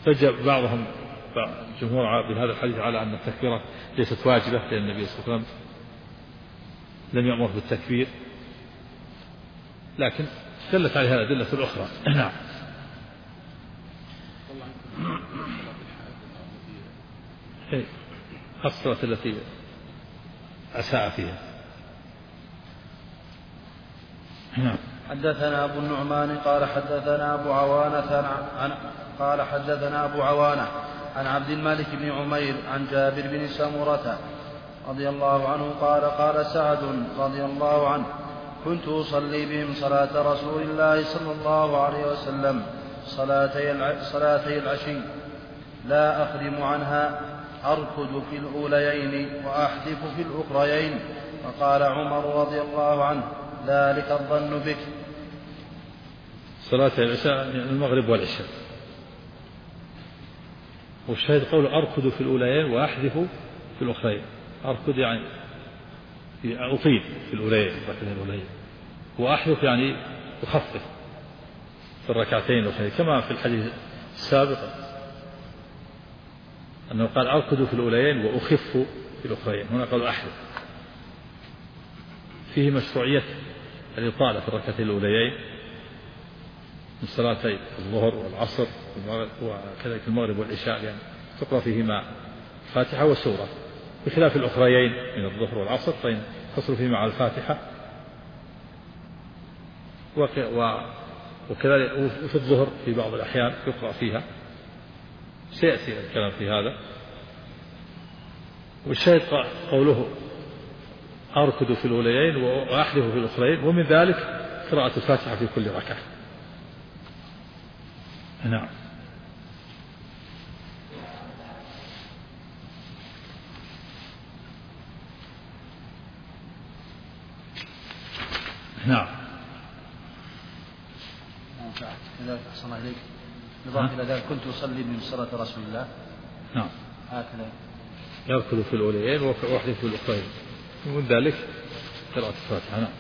فجاء بعضهم الجمهور بهذا الحديث على أن التكبيرة ليست واجبة، لأن النبي صلى الله عليه وسلم لم يأمر بالتكبير، لكن دلت عليها الأدلة الأخرى. نعم. الصلاة التي أساء فيها. نعم. حدثنا أبو النعمان قال حدثنا أبو عوانة عن عبد الملك بن عمير عن جابر بن سمرة رضي الله عنه قال قال سعد رضي الله عنه: كنت أصلي بهم صلاة رسول الله صلى الله عليه وسلم صلاتي العشي لا أخرم عنها، أركض في الأوليين وأحدث في الأخريين. فقال عمر رضي الله عنه: ذلك الظن بك. صلاة العشاء المغرب والعشاء. والشاهد قول أركض في الأوليين وأحدث في الأخرين. أركض يعني أطيل في الأوليين، وأحدث يعني أخفف في الركعتين الأخرين، كما في الحديث السابق أنه قال أركض في الأوليين وأخف في الأخرين، هنا قال أحدث. فيه مشروعية الإطالة في الركعتين الأوليين من صلاتي الظهر والعصر وكذلك المغرب والعشاء، يعني تقرأ فيهما فاتحة وسورة، بخلاف الأخريين من الظهر والعصر فإن تصل فيهما على الفاتحة، وكذلك وفي الظهر في بعض الأحيان يقرأ فيها، سيأتي الكلام في هذا. والشاهد قوله أركض في الأوليين وأحدث في الأخرين، ومن ذلك قراءة الفاتحة في كل ركعة. نعم. نعم. كذلك أحسن الله إليك. نظام إلى ذلك كنت أصلي من صلاة رسول الله. نعم. هكذا يركض في الأوليين وأحدث في الأخرين، ومن ذلك قراءة الفاتحة. نعم.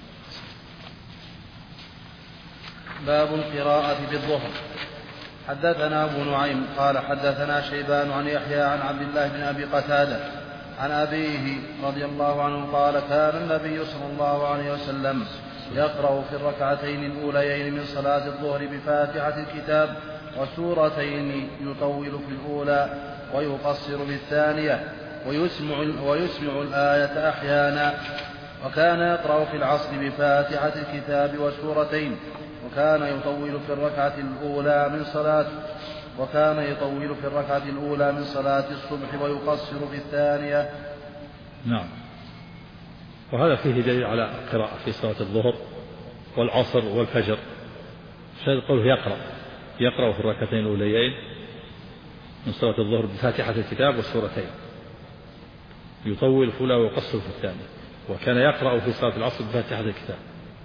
باب القراءة بالظهر. حدثنا أبو نعيم قال حدثنا شيبان عن يحيى عن عبد الله بن أبي قتادة عن أبيه رضي الله عنه قال: كان النبي صلى الله عليه وسلم يقرأ في الركعتين الأوليين من صلاة الظهر بفاتحة الكتاب وسورتين، يطول في الأولى ويقصر بالثانية ويسمع الآية أحيانا. وكان يقرأ في العصر بفاتحة الكتاب وسورتين، وكان يطول في الركعة الأولى من صلاة الصبح ويقصر في الثانية. نعم. وهذا فيه دليل على القراءة في صلاة الظهر والعصر والفجر. شاهد قوله يقرأ في الركعتين الأوليين من صلاة الظهر بفاتحة الكتاب والسورتين، يطول في الأولى ويقصر في الثانية. وكان يقرأ في صلاة العصر بفاتحة الكتاب،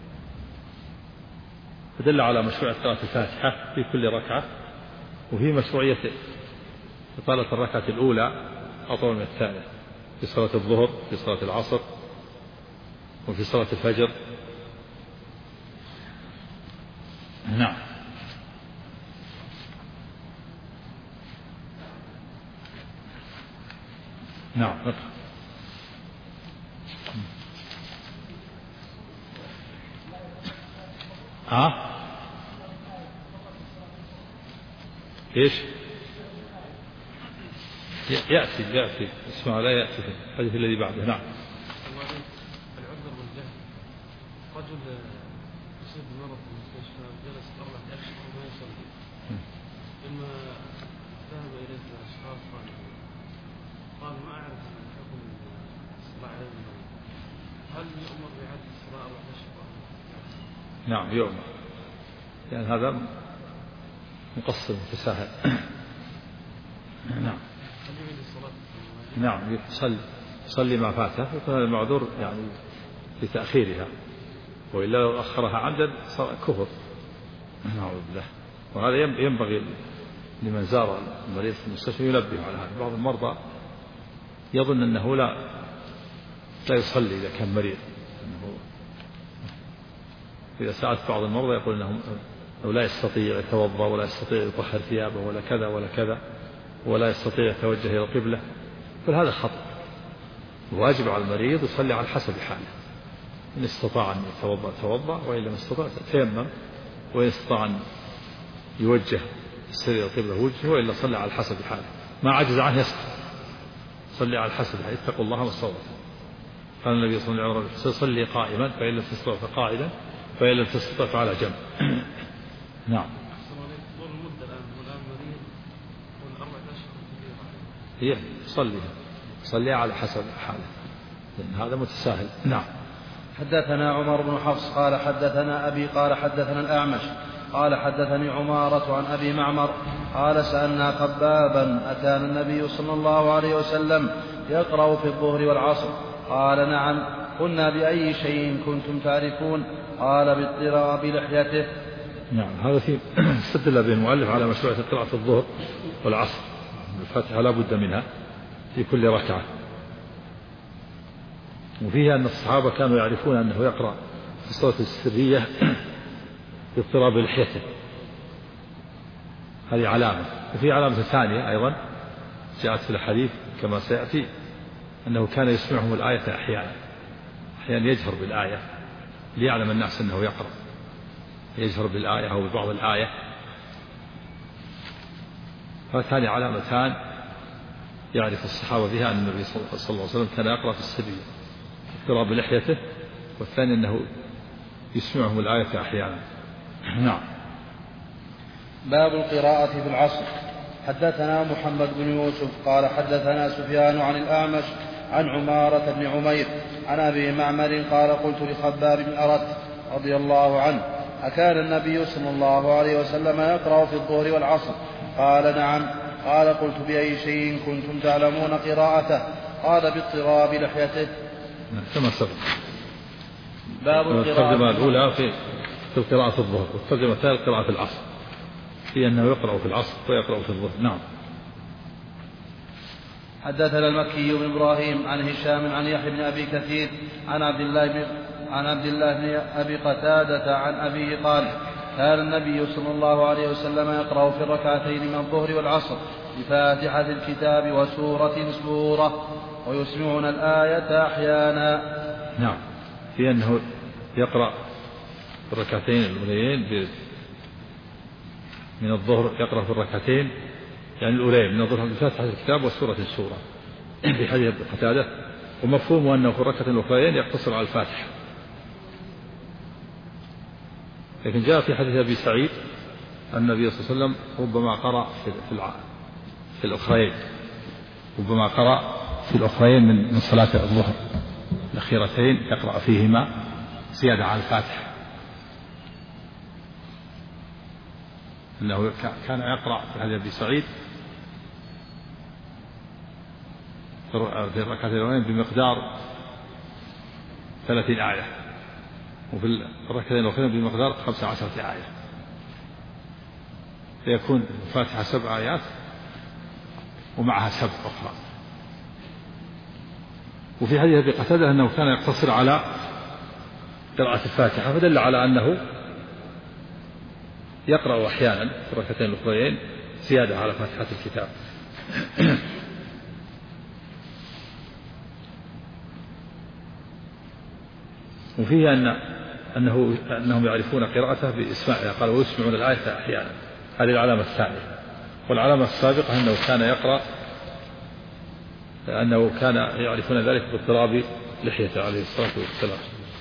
فدل على مشروعية قراءة الفاتحة في كل ركعة، وهي مشروعية إطالة الركعة الأولى أطول من الثانية في صلاة الظهر، في صلاة العصر، وفي صلاة الفجر. نعم. نعم. ايش؟ يأتي اسمع، لا يأتي في الحديث الذي بعده. نعم. العذر والجهل، رجل يصيب بمرض في المستشفى وجلس 4 أشهر ما يصلي، ثم ذهب إليه أشخاص قال ما أعرف حكم الصلاة عليه المريض، هل يؤمر بإعادة الصلاة أو الشفاء؟ نعم يؤمر، لأن هذا مقصر متساهل. نعم يصلي ما فاته، يكون هذا المعذور يعني بتأخيرها، وإلا لو أخرها عمدا صار كفر. نعوذ بالله. وهذا ينبغي لمن زار المريض في المستشفى ينبه على هذا. بعض المرضى يظن أنه لا يصلي إذا كان مريض. إذا سألت بعض المرضى يقول أنهم أو لا يستطيع يتوضأ ولا يستطيع يطهر ثيابه ولا كذا ولا كذا ولا يستطيع يتوجه إلى القبلة، فهذا خطأ. الواجب على المريض يصلي على حسب حاله، إن استطاع أن يتوضأ توضأ، وإن لم يستطع تيمم، وإن استطاع أن يوجه السر إلى القبلة وجهه، وإلا صلى على حسب حاله. ما عجز عنه يسقط، صلي على حسب حاله، اتقوا الله ما استطعتم. قال النبي صلى الله عليه وسلم صلي قائما فإن لم تستطع فقاعدا فإن لم تستطع فعلى جنب. نعم. هي صلي على حسب حاله، لأن هذا متساهل. نعم. حدثنا عمر بن حفص قال حدثنا أبي قال حدثنا الأعمش قال حدثني عمارة عن أبي معمر قال سألنا خبابا أكان النبي صلى الله عليه وسلم يقرأ في الظهر والعصر؟ قال نعم. قلنا بأي شيء كنتم تعرفون؟ قال باضطراب لحيته. نعم. هذا في استدل به المؤلف على مشروعية القراءة في الظهر والعصر، الفاتحة لا بد منها في كل ركعة. وفيها أن الصحابة كانوا يعرفون أنه يقرأ في الصلاة السرية باضطراب لحيته، هذه علامة. وفي علامة ثانية أيضا جاءت في الحديث كما سيأتي، أنه كان يسمعهم الآية أحيانا يجهر بالآية ليعلم الناس أنه يقرأ، يجهر بالآية أو ببعض الآية. هاتان علامتان يعرف الصحابة بها أن النبي صلى الله عليه وسلم كان يقرأ في السرية اضطراب لحيته، والثاني أنه يسمعهم الآية أحيانا. نعم. باب القراءة في العصر. حدثنا محمد بن يوسف قال حدثنا سفيان عن الأعمش عن عمارة بن عمير عن أبي معمر قال قلت لخباب بن أرت رضي الله عنه أكان النبي صلى الله عليه وسلم يقرأ في الظهر والعصر؟ قال نعم. قال قلت بأي شيء كنتم تعلمون قراءته؟ قال باضطراب لحيته. كما سبق. باب الترجمة الأولى في القراءة في الظهر، والترجمة الثالثة قراءة في العصر، في أنه يقرأ في العصر ويقرأ في الظهر. نعم. حدثنا المكي بن إبراهيم عن هشام عن يحيى بن أبي كثير عن عبد الله بن أبي قتادة عن أبيه قال كان النبي صلى الله عليه وسلم يقرأ في الركعتين من الظهر والعصر بفاتحة الكتاب وسورة ويسمعنا الآية أحيانا. نعم. في أنه يقرأ في الركعتين الأوليين من الظهر، يقرأ في الركعتين يعني الأولين من الظهر بفاتحة الكتاب وسورة في حديث قتادة، ومفهوم أنه في الركعة الأخرين يقتصر على الفاتحة. لكن جاء في حديث أبي سعيد أن النبي صلى الله عليه وسلم ربما قرأ في الأخرين، ربما قرأ في الأخرين من صلاة الظهر الأخيرتين يقرأ فيهما زيادة على الفاتحة، أنه كان يقرأ في حديث أبي سعيد في الركعتين الأولين بمقدار 30 آية، وفي الركعتين الأخرين بمقدار 15 آية، فيكون الفاتحة 7 آيات ومعها 7 أخرى. وفي حديث أبي قتادة أنه كان يقتصر على قراءة الفاتحة، فدل على أنه يقرأ أحيانا في الركعتين الأخرين زيادة على فاتحة الكتاب. وفيه أنهم يعرفون قراءته بإسماعها، قال ويسمعون الآية أحيانا، هذه العلامة الثانية. والعلامة السابقة أنه كان يقرأ، أنه كان يعرفون ذلك باضطراب لحيته عليه الصلاة والسلام.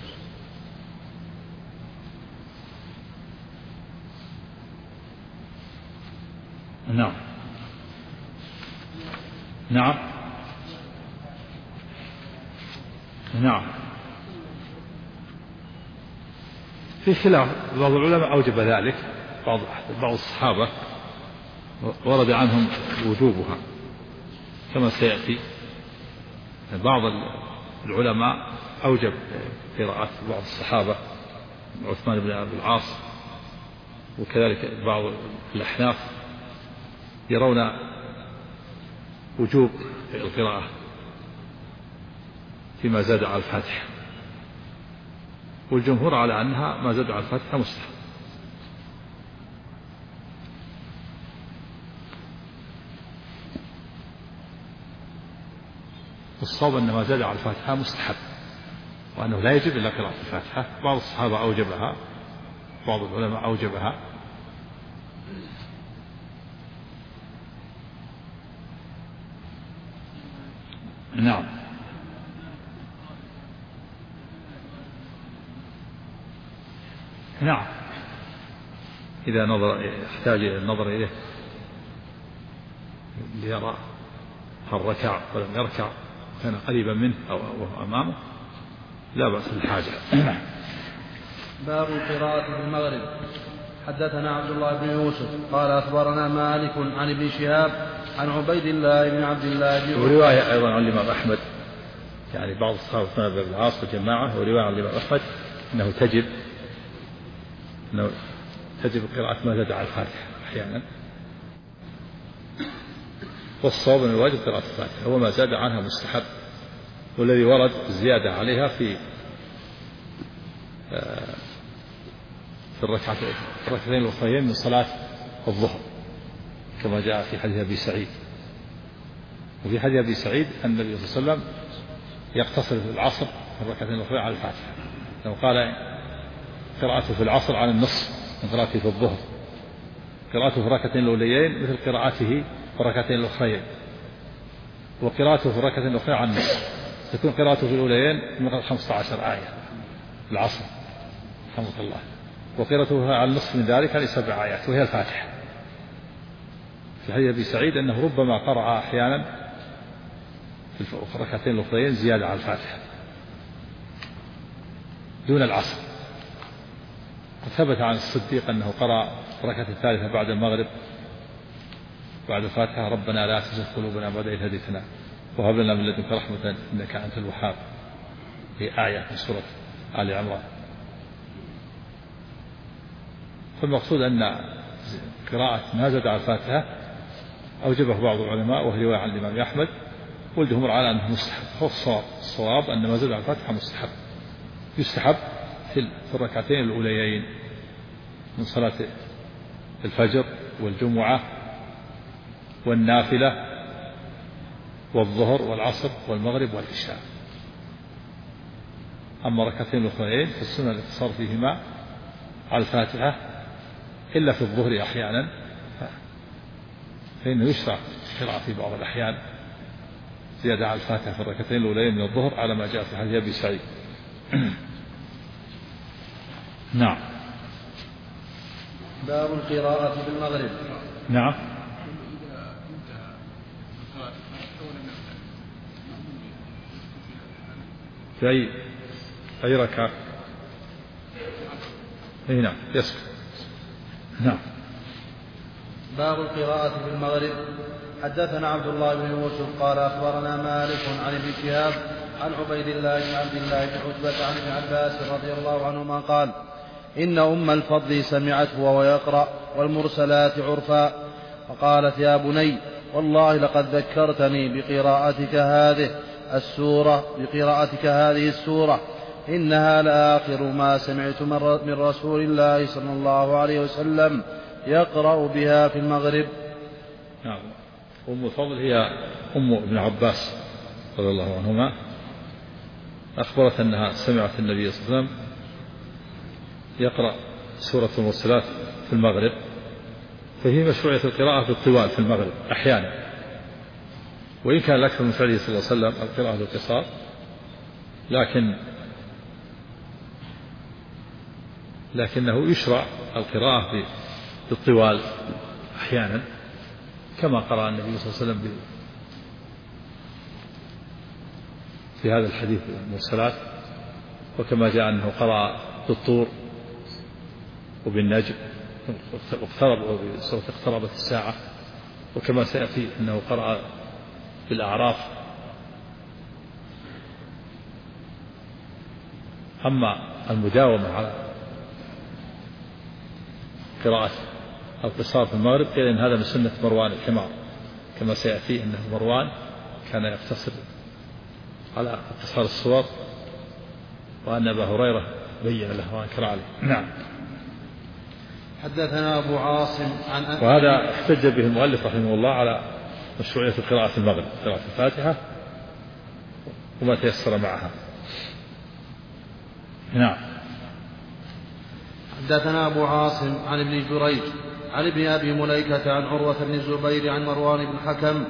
نعم. نعم. نعم. في خلاف، بعض العلماء أوجب ذلك، بعض الصحابة ورد عنهم وجوبها كما سيأتي. بعض العلماء أوجب قراءة بعض الصحابة عثمان بن أبي العاص، وكذلك بعض الأحناف يرون وجوب القراءة فيما زاد على الفاتحة، والجمهور على أنها ما زاد على الفاتحة مستحب. والصواب أن ما زاد على الفاتحة مستحب، وأنه لا يجب إلا قراءة الفاتحة. بعض الصحابة أوجبها، بعض العلماء أوجبها. نعم. نعم، إذا نظر يحتاج إلى النظر إليه ليرى هل ركع ولم يركع كان قريبا منه أو أمامه لا بأس بالحاجة. باب القراءة في المغرب. حدثنا عبد الله بن يوسف قال أخبرنا مالك عن ابن شهاب عن عبيد الله بن عبد الله بن ورواية أيضا عن الإمام أحمد، يعني بعض الصحابة بن العاص وجماعة، ورواية عن الإمام أحمد أنه تجب قراءة ما زاد على الفاتحة أحيانا، والصواب أن الواجب قراءة الفاتحة، وما زاد عنها مستحب، والذي ورد الزيادة عليها في الركعتين الأخريين من صلاة الظهر كما جاء في حديث أبي سعيد. وفي حديث أبي سعيد أن النبي صلى الله عليه وسلم يقتصر في العصر في الركعتين الأخرى على الفاتحة، لو قال قراءته في العصر على النصف من قراءته في الظهر، قراءته في الركعتين الأوليين مثل قراءته في الركعتين الأخريين، وقراءته في الركعتين الأخرى على النصف تكون قراءته في الأوليين من 15 آية في العصر رحمك الله، وقراءته على النصف من ذلك على 7 آيات وهي الفاتحة. في حديث أبي سعيد أنه ربما قرأ أحيانا في الركعتين الأخريين زيادة على الفاتحة دون العصر. ثبت عن الصديق أنه قرأ الركعة الثالثة بعد المغرب بعد الفاتحة ربنا لا تزغ قلوبنا بعد إذ هديتنا وهب لنا من لدنك رحمة إنك أنت الوهاب، في آية من سورة آل عمران. فالمقصود أن قراءة ما زاد على الفاتحة أوجبه بعض العلماء، وهي رواية عن الإمام أحمد، والجمهور على أنه مستحب. هو الصواب أن ما زاد على الفاتحة مستحب، يستحب في الركعتين الأوليين من صلاة الفجر والجمعة والنافلة والظهر والعصر والمغرب والعشاء. أما الركعتين الأخرين فالسنة الاقتصار فيهما على الفاتحة إلا في الظهر أحيانا، فإنه يشرع قراءة في بعض الأحيان زيادة على الفاتحة في الركعتين الأوليين من الظهر على ما جاء في حديث أبي سعيد. نعم. باب القراءة في المغرب. نعم. في أي ركعة؟ أي نعم يسكت. نعم. باب القراءة في المغرب. حدثنا عبد الله بن يوسف قال أخبرنا مالك عن ابن شهاب عن عبيد الله بن عبد الله بن عتبة عن ابن عباس رضي الله عنهما قال إن أم الفضل سمعته وهو يقرأ والمرسلات عرفا فقالت يا بني والله لقد ذكرتني بقراءتك هذه السورة إنها لآخر ما سمعت من رسول الله صلى الله عليه وسلم يقرأ بها في المغرب. نعم. أم الفضل هي أم ابن عباس رضي الله عنهما، أخبرت أنها سمعت النبي صلى الله عليه وسلم يقرأ سورة المرسلات في المغرب، فهي مشروعية القراءة بالطوال في المغرب أحيانا، وإن كان الأكثر من فعله صلى الله عليه وسلم القراءة بالقصار، لكنه يشرع القراءة بالطوال أحيانا كما قرأ النبي صلى الله عليه وسلم في هذا الحديث المرسلات، وكما جاء أنه قرأ بالطور وبالنجم اقتربت الساعة، وكما سيأتي أنه قرأ بالأعراف. أما المداومة على قراءة القصار في المغرب قيل إن هذا من سنة مروان الحمار، كما سيأتي أنه مروان كان يقتصر على اقتصار الصور، وأن أبا هريرة بين له وأنكر عليه. نعم. حدثنا أبو عاصم عن وهذا احتج به المؤلف رحمه الله على مشروعية القراءة في المغرب، قراءة الفاتحة وما تيسر معها. نعم. حدثنا أبو عاصم عن ابن جريج عن ابن أبي مليكة عن عروة بن الزبير عن مروان بن الحكم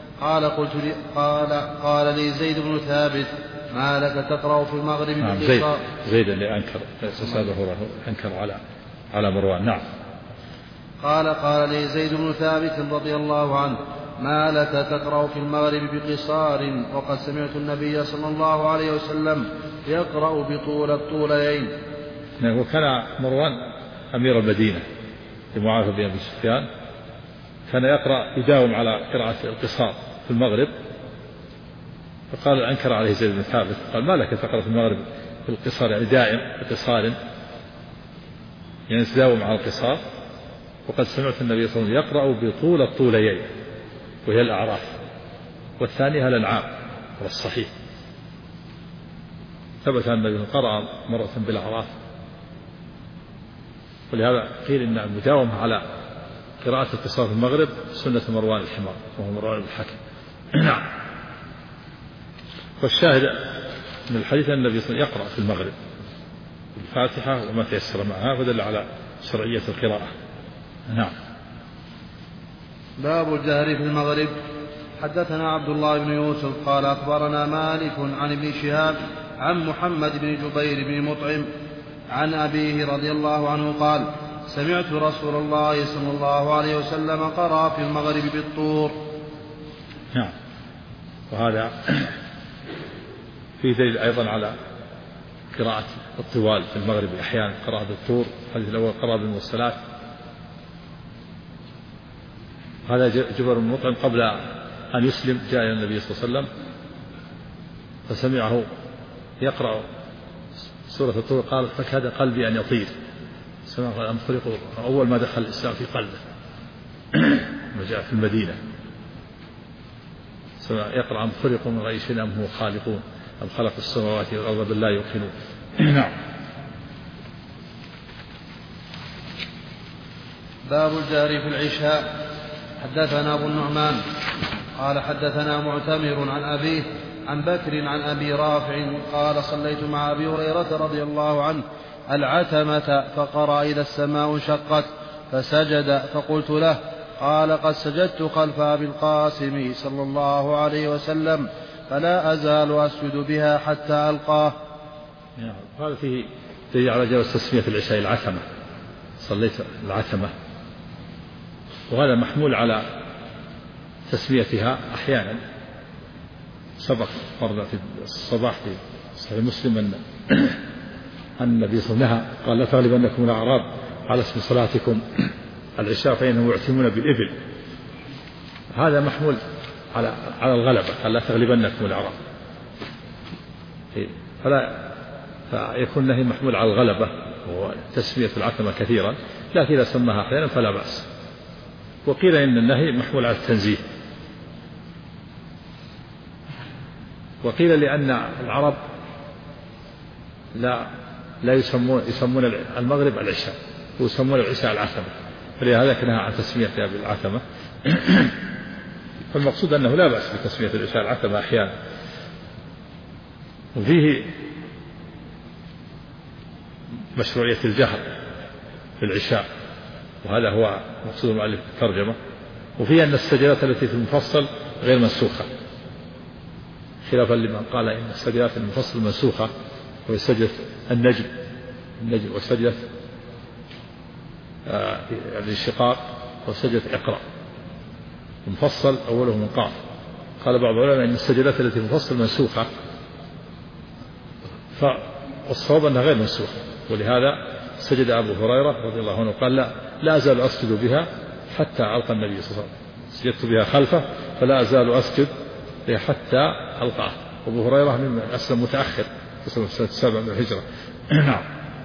قال لي زيد بن ثابت ما لك تقرأ في المغرب بالقصار. زيد اللي أنكر أنكر على مروان. نعم. قال لي زيد بن ثابت رضي الله عنه ما لك تقرأ في المغرب بقصار وقد سمعت النبي صلى الله عليه وسلم يقرأ بطول الطولين. وكان مروان أمير المدينة لمعاوية بن أبي سفيان، كان يداوم على قراءة القصار في المغرب، فقال أنكر عليه زيد بن ثابت قال ما لك تقرأ في المغرب في القصار، يعني دائم بقصار، يعني تداوم على القصار، وقد سمعت النبي صلى الله عليه وسلم يقرأ بطول الطوليين وهي الأعراف، والثانية الأنعام والصحيح. ثبت أن النبي قرأ مرة بالأعراف، ولهذا قيل إن المداومة على قراءة القصار في المغرب سنة مروان الحمار وهو مروان الحكم. نعم. والشاهد من الحديث أن النبي صلى الله عليه وسلم يقرأ في المغرب الفاتحة وما تيسر معها، فدل على شرعية القراءة. نعم. باب الجهر في المغرب. حدثنا عبد الله بن يوسف قال أخبرنا مالك عن ابن شهاب عن محمد بن جبير بن مطعم عن أبيه رضي الله عنه قال سمعت رسول الله صلى الله عليه وسلم قرأ في المغرب بالطور. نعم. وهذا فيه دليل أيضا على قراءة الطوال في المغرب أحيانا، قراءة بالطور. الحديث الأول قرأ بالمرسلات، هذا جبر بن مطعم قبل أن يسلم جاء إلى النبي صلى الله عليه وسلم فسمعه يقرأ سورة الطور قال فكاد قلبي أن يطير. سمعه أنطلق أول ما دخل الإسلام في قلبه وجاء في المدينة يقرأ أم خلقوا من غير شيء أم هو خالقون أم خلق السماوات والأرض بل لا يوقنون. نعم. باب الجهر في العشاء. حدثنا أبو النعمان قال حدثنا معتمر عن أبيه عن بكر عن أبي رافع قال صليت مع أبي هريرة رضي الله عنه العتمة فقرأ إذا السماء انشقت فسجد فقلت له قال قد سجدت خلف أبي القاسم صلى الله عليه وسلم فلا أزال أسجد بها حتى ألقاه. هذا فيه دليل على جواز تسمية العشاء العتمة، صليت العتمة، وهذا محمول على تسميتها أحيانا. سبق مرة في الصباح في صحيح مسلم أن النبي صلى الله عليه وسلم قال لا تغلبنكم الأعراب على اسم صلاتكم العشاء فإنهم يعتمون بالإبل. هذا محمول على الغلبة، قال لا تغلبنكم الأعراب، فيكون النهي محمول على الغلبة وتسمية العتمة كثيرا، لكن إذا سماها أحيانا فلا بأس. وقيل إن النهي محمول على التنزيه، وقيل لأن العرب لا يسمون المغرب العشاء ويسمون العشاء العتمة، فلهذا كان عن تسميتها بالعتمة. فالمقصود أنه لا بأس بتسمية العشاء العتمة أحيانا. وفيه مشروعية الجهر في العشاء، وهذا هو مقصود المؤلف الترجمة. وفيه أن السجدات التي في المفصل غير منسوخة، خلافا لمن قال إن السجدات المفصل منسوخة، وهي سجدة النجم وسجدة الانشقاق وسجدة اقرأ. المفصل أوله من قاف. قال بعض العلماء إن السجدات التي في المفصل منسوخة، فالصواب أنها غير منسوخة، ولهذا سجد أبو هريرة رضي الله عنه قال لا أزال أسجد بها حتى ألقى النبي صلى الله عليه وسلم، سجدت بها خلفه فلا أزال أسجد بها حتى ألقاه. أبو هريرة من أسلم متأخر في سنة 7 من الهجرة. نعم.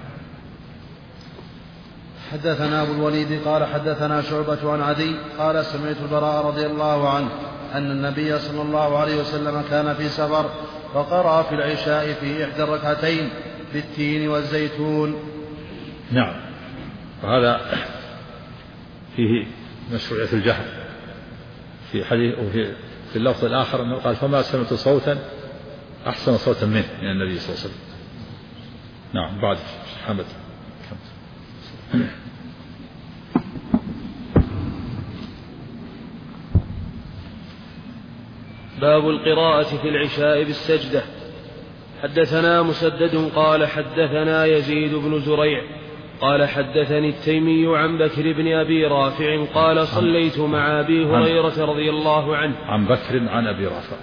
حدثنا أبو الوليد قال حدثنا شعبة عن عدي قال سمعت البراء رضي الله عنه أن النبي صلى الله عليه وسلم كان في سفر فقرأ في العشاء في إحدى الركعتين بالتين والزيتون. نعم. وهذا فيه مشروعية الجهر في حديث، وفي اللفظ الآخر أنه قال فما سمعت صوتا أحسن صوتا منه من النبي صلى الله عليه وسلم. نعم. بعد حمد. باب القراءة في العشاء بالسجدة. حدثنا مسدد قال حدثنا يزيد بن زريع قال حدثني التيمي عن بكر بن أبي رافع قال صليت مع أبي هريرة رضي الله عنه. عن بكر عن أبي رافع.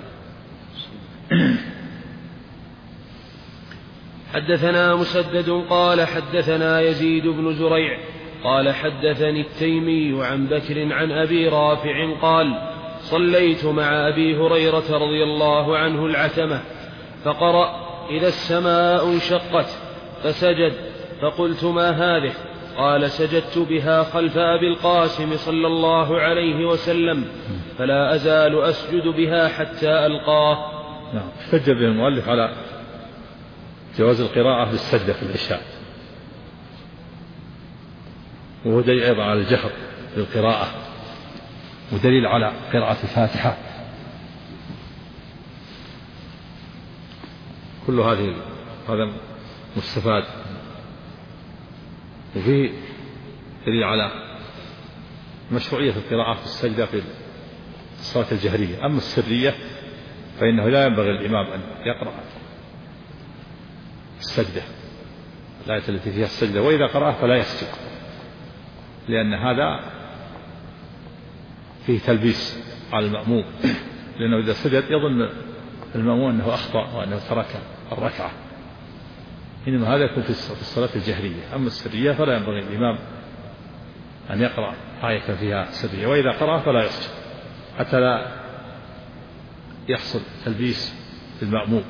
حدثنا مسدد قال حدثنا يزيد بن زريع قال حدثني التيمي عن بكر عن أبي رافع قال صليت مع أبي هريرة رضي الله عنه العتمة فقرأ إذا السماء انشقت فسجد فقلت ما هذه؟ قال سجدت بها خلف أبي القاسم صلى الله عليه وسلم فلا أزال أسجد بها حتى ألقاه. نعم. احتج به المؤلف على جواز القراءة بالسجدة في العشاء، وهو دليل أيضا على الجهر بالقراءة، ودليل على قراءة الفاتحة. كل هذا مستفاد، وفيه دليل على مشروعية القراءة في السجدة في الصلاة الجهرية. أما السرية فإنه لا ينبغي الإمام أن يقرأ السجدة، الآية التي فيها السجدة، وإذا قرأ فلا يسجد، لأن هذا فيه تلبيس على المأموم، لأنه إذا سجد يظن المأموم أنه أخطأ وأنه ترك الركعة، إنما هذا يكون في الصلاة الجهرية. أما السرية فلا ينبغي الإمام أن يقرأ آية فيها سرية، وإذا قرأ فلا يسجد حتى لا يحصل تلبيس للمأموم.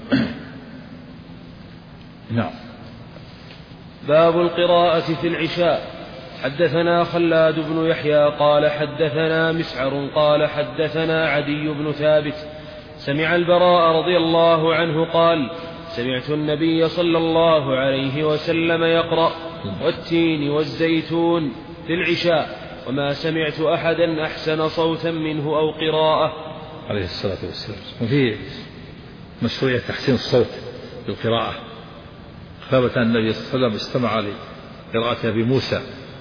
نعم. باب القراءة في العشاء. حدثنا خلاد بن يحيى قال حدثنا مسعر قال حدثنا عدي بن ثابت سمع البراء رضي الله عنه قال سمعت النبي صلى الله عليه وسلم يقرأ والتين والزيتون في العشاء وما سمعت أحدا أحسن صوتا منه أو قراءة عليه الصلاة والسلام. وفيه مشروعية تحسين الصوت بالقراءة. ثبت أن النبي صلى الله عليه وسلم استمع لقراءة أبي موسى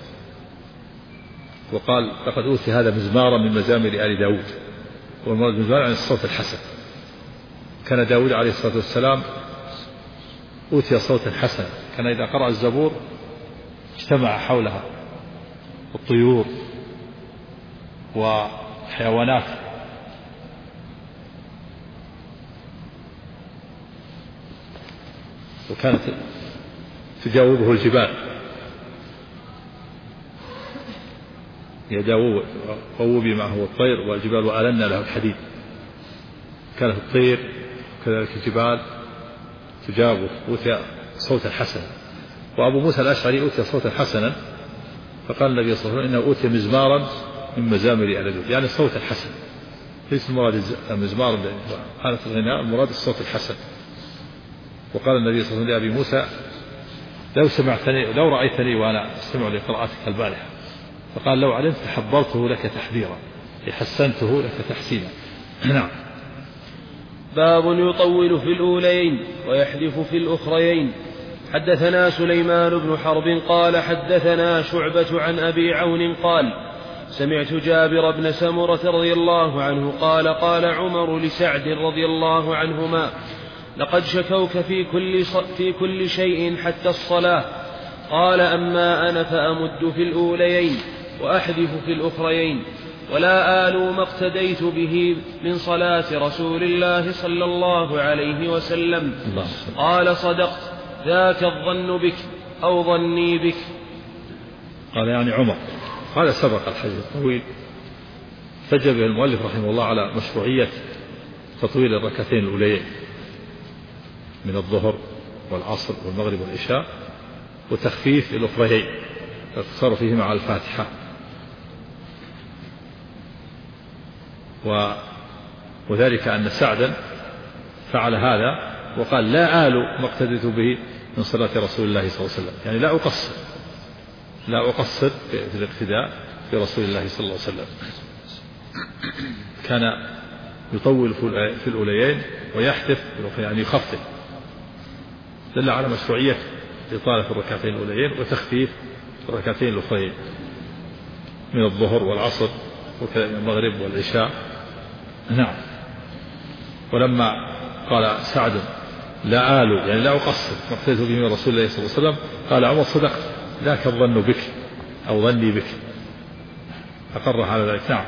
وقال لقد أوتي هذا مزمارا من مزامر آل داود، والمراد مزمار عن الصوت الحسن. كان داود عليه الصلاة والسلام أوتي صوتا حسنا، كان إذا قرأ الزبور اجتمع حولها الطيور وحيوانات وكانت تجاوبه الجبال يجاوب قوبي معه الطير والجبال وألنا له الحديد. كانت الطير كذلك الجبال تجابه، أوتي صوتا حسنا. وأبو موسى الأشعري أوتي صوتا حسنا، فقال النبي صلى الله عليه وسلم إنه أوتي مزمارا من مزامر آل داود، يعني الصوت الحسن، ليس المراد المزمار حالة الغناء، المراد الصوت الحسن. وقال النبي صلى الله عليه وسلم لأبي موسى لو رأيتني وأنا أستمع لقراءتك البارحة، فقال لو علمت حضرته لك تحذيرا، حسنته لك تحسينا. نعم. باب يطول في الأوليين ويحذف في الأخريين. حدثنا سليمان بن حرب قال حدثنا شعبة عن أبي عون قال سمعت جابر بن سمرة رضي الله عنه قال قال عمر لسعد رضي الله عنهما لقد شكوك في كل شيء حتى الصلاة، قال أما أنا فأمد في الأوليين وأحذف في الأخريين، ولا آل ما اقتديت به من صلاة رسول الله صلى الله عليه وسلم. قال صدقت، ذاك الظن بك أو ظني بك. قال يعني عمر. هذا سبق الحديث الطويل، فجأ به المؤلف رحمه الله على مشروعية تطويل الركعتين الأوليين من الظهر والعصر والمغرب والعشاء، وتخفيف الأخريين الاقتصار فيهما على الفاتحة. وذلك أن سعدا فعل هذا وقال لا آل ما اقتديت به من صلاة رسول الله صلى الله عليه وسلم، يعني لا أقصر في الاقتداء برسول الله صلى الله عليه وسلم. كان يطول في الأوليين ويحتف يعني يخفف، دل على مشروعية إطالة الركعتين الأوليين وتخفيف الركعتين الأخرين من الظهر والعصر والمغرب والعشاء. نعم. ولما قال سعد لا آل يعني لا أقصر ما اقتديت به من رسول الله صلى الله عليه وسلم، قال عمر صدقت ذاك الظن بك أو ظني بك، أقر على ذلك. نعم.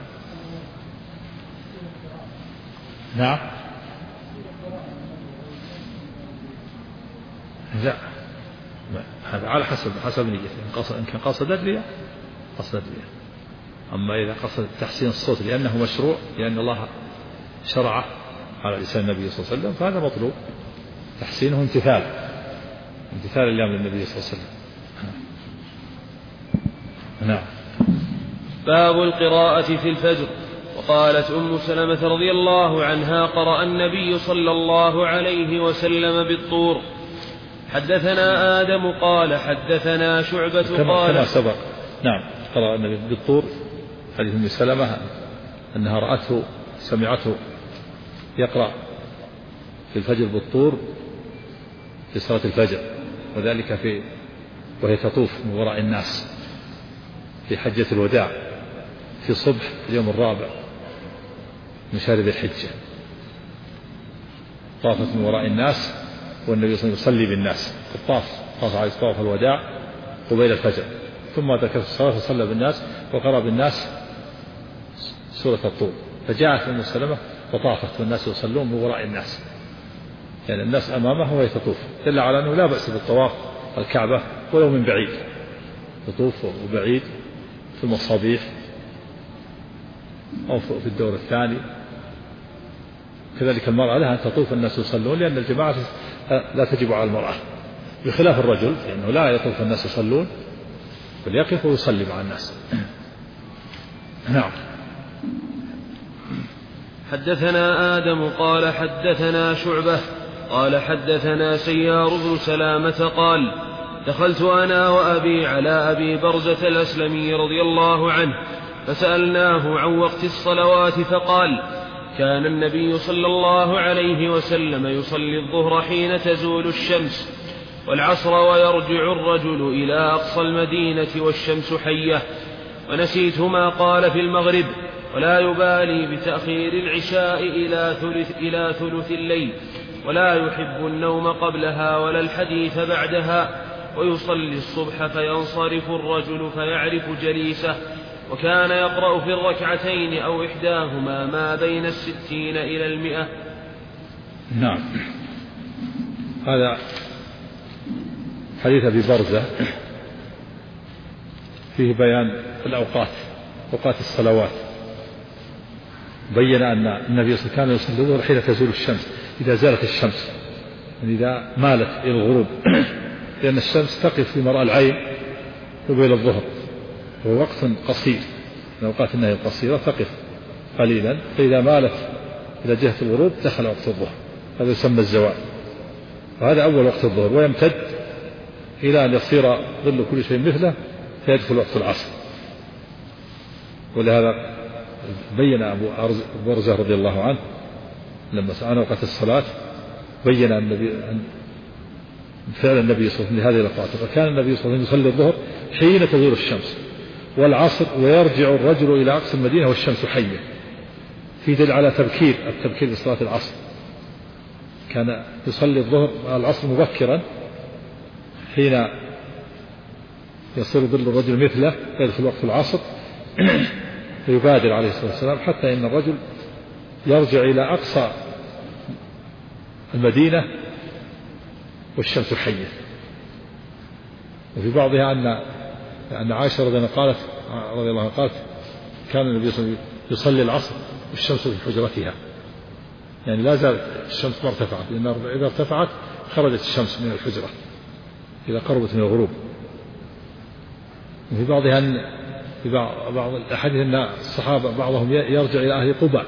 نعم. لا هذا على حسب نيته، إن كان قصد الرياء قصد الرياء، أما إذا قصد تحسين الصوت لأنه مشروع لأن الله شرعه على لسان النبي صلى الله عليه وسلم فهذا مطلوب تحسينه امتثال لأمر النبي صلى الله عليه وسلم. نعم. باب القراءة في الفجر. وقالت أم سلمة رضي الله عنها قرأ النبي صلى الله عليه وسلم بالطور. حدثنا آدم قال حدثنا شعبة قال كما سبق. نعم. قرأ النبي بالطور، حديث أم سلمة أنها رأته سمعته يقرأ في الفجر بالطور في صلاة الفجر، وذلك وهي تطوف من وراء الناس في حجة الوداع في صبح اليوم الرابع من شهر ذي الحجة، طافت من وراء الناس والنبي صلى الله عليه وسلم يصلي بالناس، طاف عليه طواف الوداع قبيل الفجر، ثم ذكر الصلاة وصلى بالناس وقرأ بالناس سورة الطور، فجاءت أم سلمة وطافت والناس يصلون من وراء الناس، يعني الناس أمامه وهي تطوف، دل على أنه لا بأس بالطواف الكعبة ولو من بعيد، تطوف وبعيد في المصابيح أو في الدور الثاني. كذلك المرأة لها أن تطوف الناس يصلون، لأن الجماعة لا تجب على المرأة، بخلاف الرجل لأنه لا يطوف الناس يصلون بل يقف ويصلي مع الناس. نعم. حدثنا آدم قال حدثنا شعبة قال حدثنا سيار بن سلامة قال دخلت أنا وأبي على أبي برزة الأسلمي رضي الله عنه فسألناه عن وقت الصلوات فقال كان النبي صلى الله عليه وسلم يصلي الظهر حين تزول الشمس والعصر ويرجع الرجل إلى أقصى المدينة والشمس حية، ونسيت ما قال في المغرب، ولا يبالي بتأخير العشاء إلى ثلث الليل، ولا يحب النوم قبلها ولا الحديث بعدها، ويصلي الصبح فينصرف الرجل فيعرف جليسه، وكان يقرأ في الركعتين أو إحداهما ما بين 60 إلى 100. نعم. هذا حديث أبي برزة فيه بيان الأوقات، أوقات الصلوات، بين أن النبي صلى الله عليه وسلم كان يصلي الظهر حين تزول الشمس، إذا زالت الشمس، يعني إذا مالت إلى الغروب، لأن الشمس تقف في مرأى العين قبيل الظهر، وهو وقت قصير من أوقات النهي القصيرة، تقف قليلا، فإذا مالت إلى جهة الغروب دخل وقت الظهر، هذا يسمى الزوال، وهذا أول وقت الظهر، ويمتد إلى أن يصير ظل كل شيء مثله فيدخل وقت العصر. ولهذا بين أبو برزة رضي الله عنه لما سأل وقت الصلاة بين أن فعل النبي صلى الله عليه وسلم لهذه الأوقات، فكان النبي صلى الله عليه وسلم يصلي الظهر حين تزول الشمس والعصر ويرجع الرجل إلى أقصى المدينة والشمس حية، في دل على التبكير بصلاة العصر، كان يصلي الظهر العصر مبكرا حين يصير ظل الرجل مثله فيدخل وقت العصر فيبادر عليه الصلاة والسلام حتى إن الرجل يرجع إلى أقصى المدينة والشمس حية. وفي بعضها أن عائشة رضي الله عنها قالت كان النبي صلى الله عليه وسلم يصلي العصر والشمس في حجرتها، يعني لا زالت الشمس ما ارتفعت، لأن إذا ارتفعت خرجت الشمس من الحجرة إذا قربت من الغروب. وفي بعضها في بعض الأحاديث أن الصحابة بعضهم يرجع إلى أهل قباء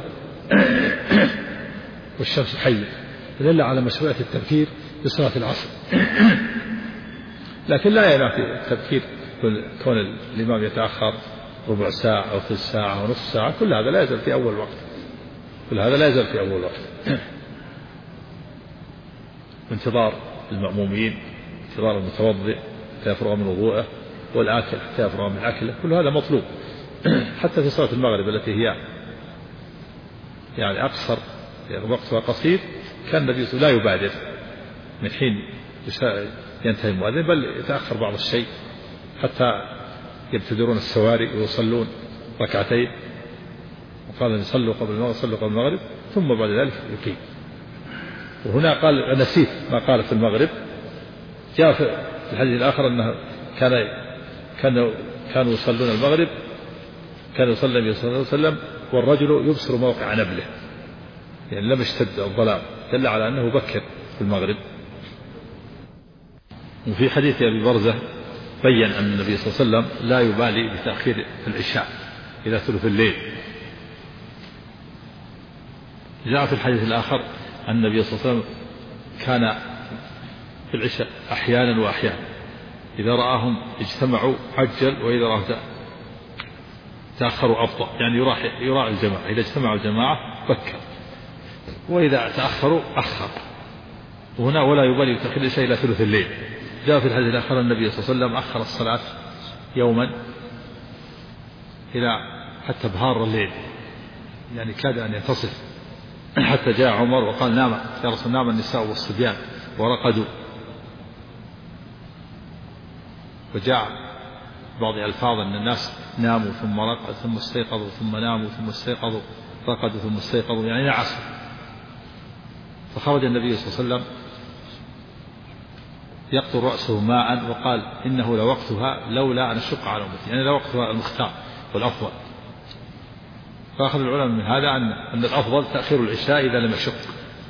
والشمس حية، دل على مشروعية التبكير بصلاة العصر. لكن لا ينافي التبكير كون الإمام يتأخر ربع ساعة أو ثلث ساعة أو نصف ساعة، كل هذا لا يزال في أول وقت، كل هذا لا يزال في أول الوقت. انتظار المأمومين، انتظار المتوضئ حتى يفرغ من وضوءه، والآكل حتى يفرغ من أكله، كل هذا مطلوب. حتى في صلاة المغرب التي هي يعني أقصر، يعني وقتها قصير، كان النبي صلى الله عليه وسلم لا يبادر من حين ينتهي المؤذن، بل يتأخر بعض الشيء حتى يبتدرون السواري ويصلون ركعتين، وقال أن يصلوا قبل المغرب، صلوا قبل المغرب، ثم بعد ذلك يقيم. وهنا قال نسيت ما قال في المغرب، جاء في الحديث الآخر أنه كانوا يصلون المغرب، كان يصلي النبي صلى الله عليه وسلم والرجل يبصر موقع نبله، يعني لم يشتد الظلام، دل على أنه بكر في المغرب. وفي حديث أبي برزة بين أن النبي صلى الله عليه وسلم لا يبالي بتأخير العشاء إلى ثلث الليل. جاء في الحديث الآخر أن النبي صلى الله عليه وسلم كان في العشاء أحيانا وأحيانا، إذا رآهم اجتمعوا عجل، وإذا رآهم تأخروا أبطأ، يعني يراعي الجماعة، إذا اجتمعوا الجماعة بكر، وإذا تأخروا أخر. وهنا ولا يبالي بتأخير العشاء إلى ثلث الليل. جاء في الحديث الآخر النبي صلى الله عليه وسلم أخر الصلاة يوما إلى حتى بهار الليل، يعني كاد أن ينتصف، حتى جاء عمر وقال نام يا رسول، نام النساء والصبيان ورقدوا. وجاء بعض الألفاظ أن الناس ناموا ثم رقدوا ثم استيقظوا ثم ناموا ثم استيقظوا، رقدوا ثم استيقظوا، يعني نعسوا. فخرج النبي صلى الله عليه وسلم يقطر رأسه ماء وقال إنه لوقتها لولا أن أشق على أمتي، يعني لوقتها المختار والأفضل. فأخذ العلماء من هذا أن الأفضل تأخير العشاء إذا لم يشق،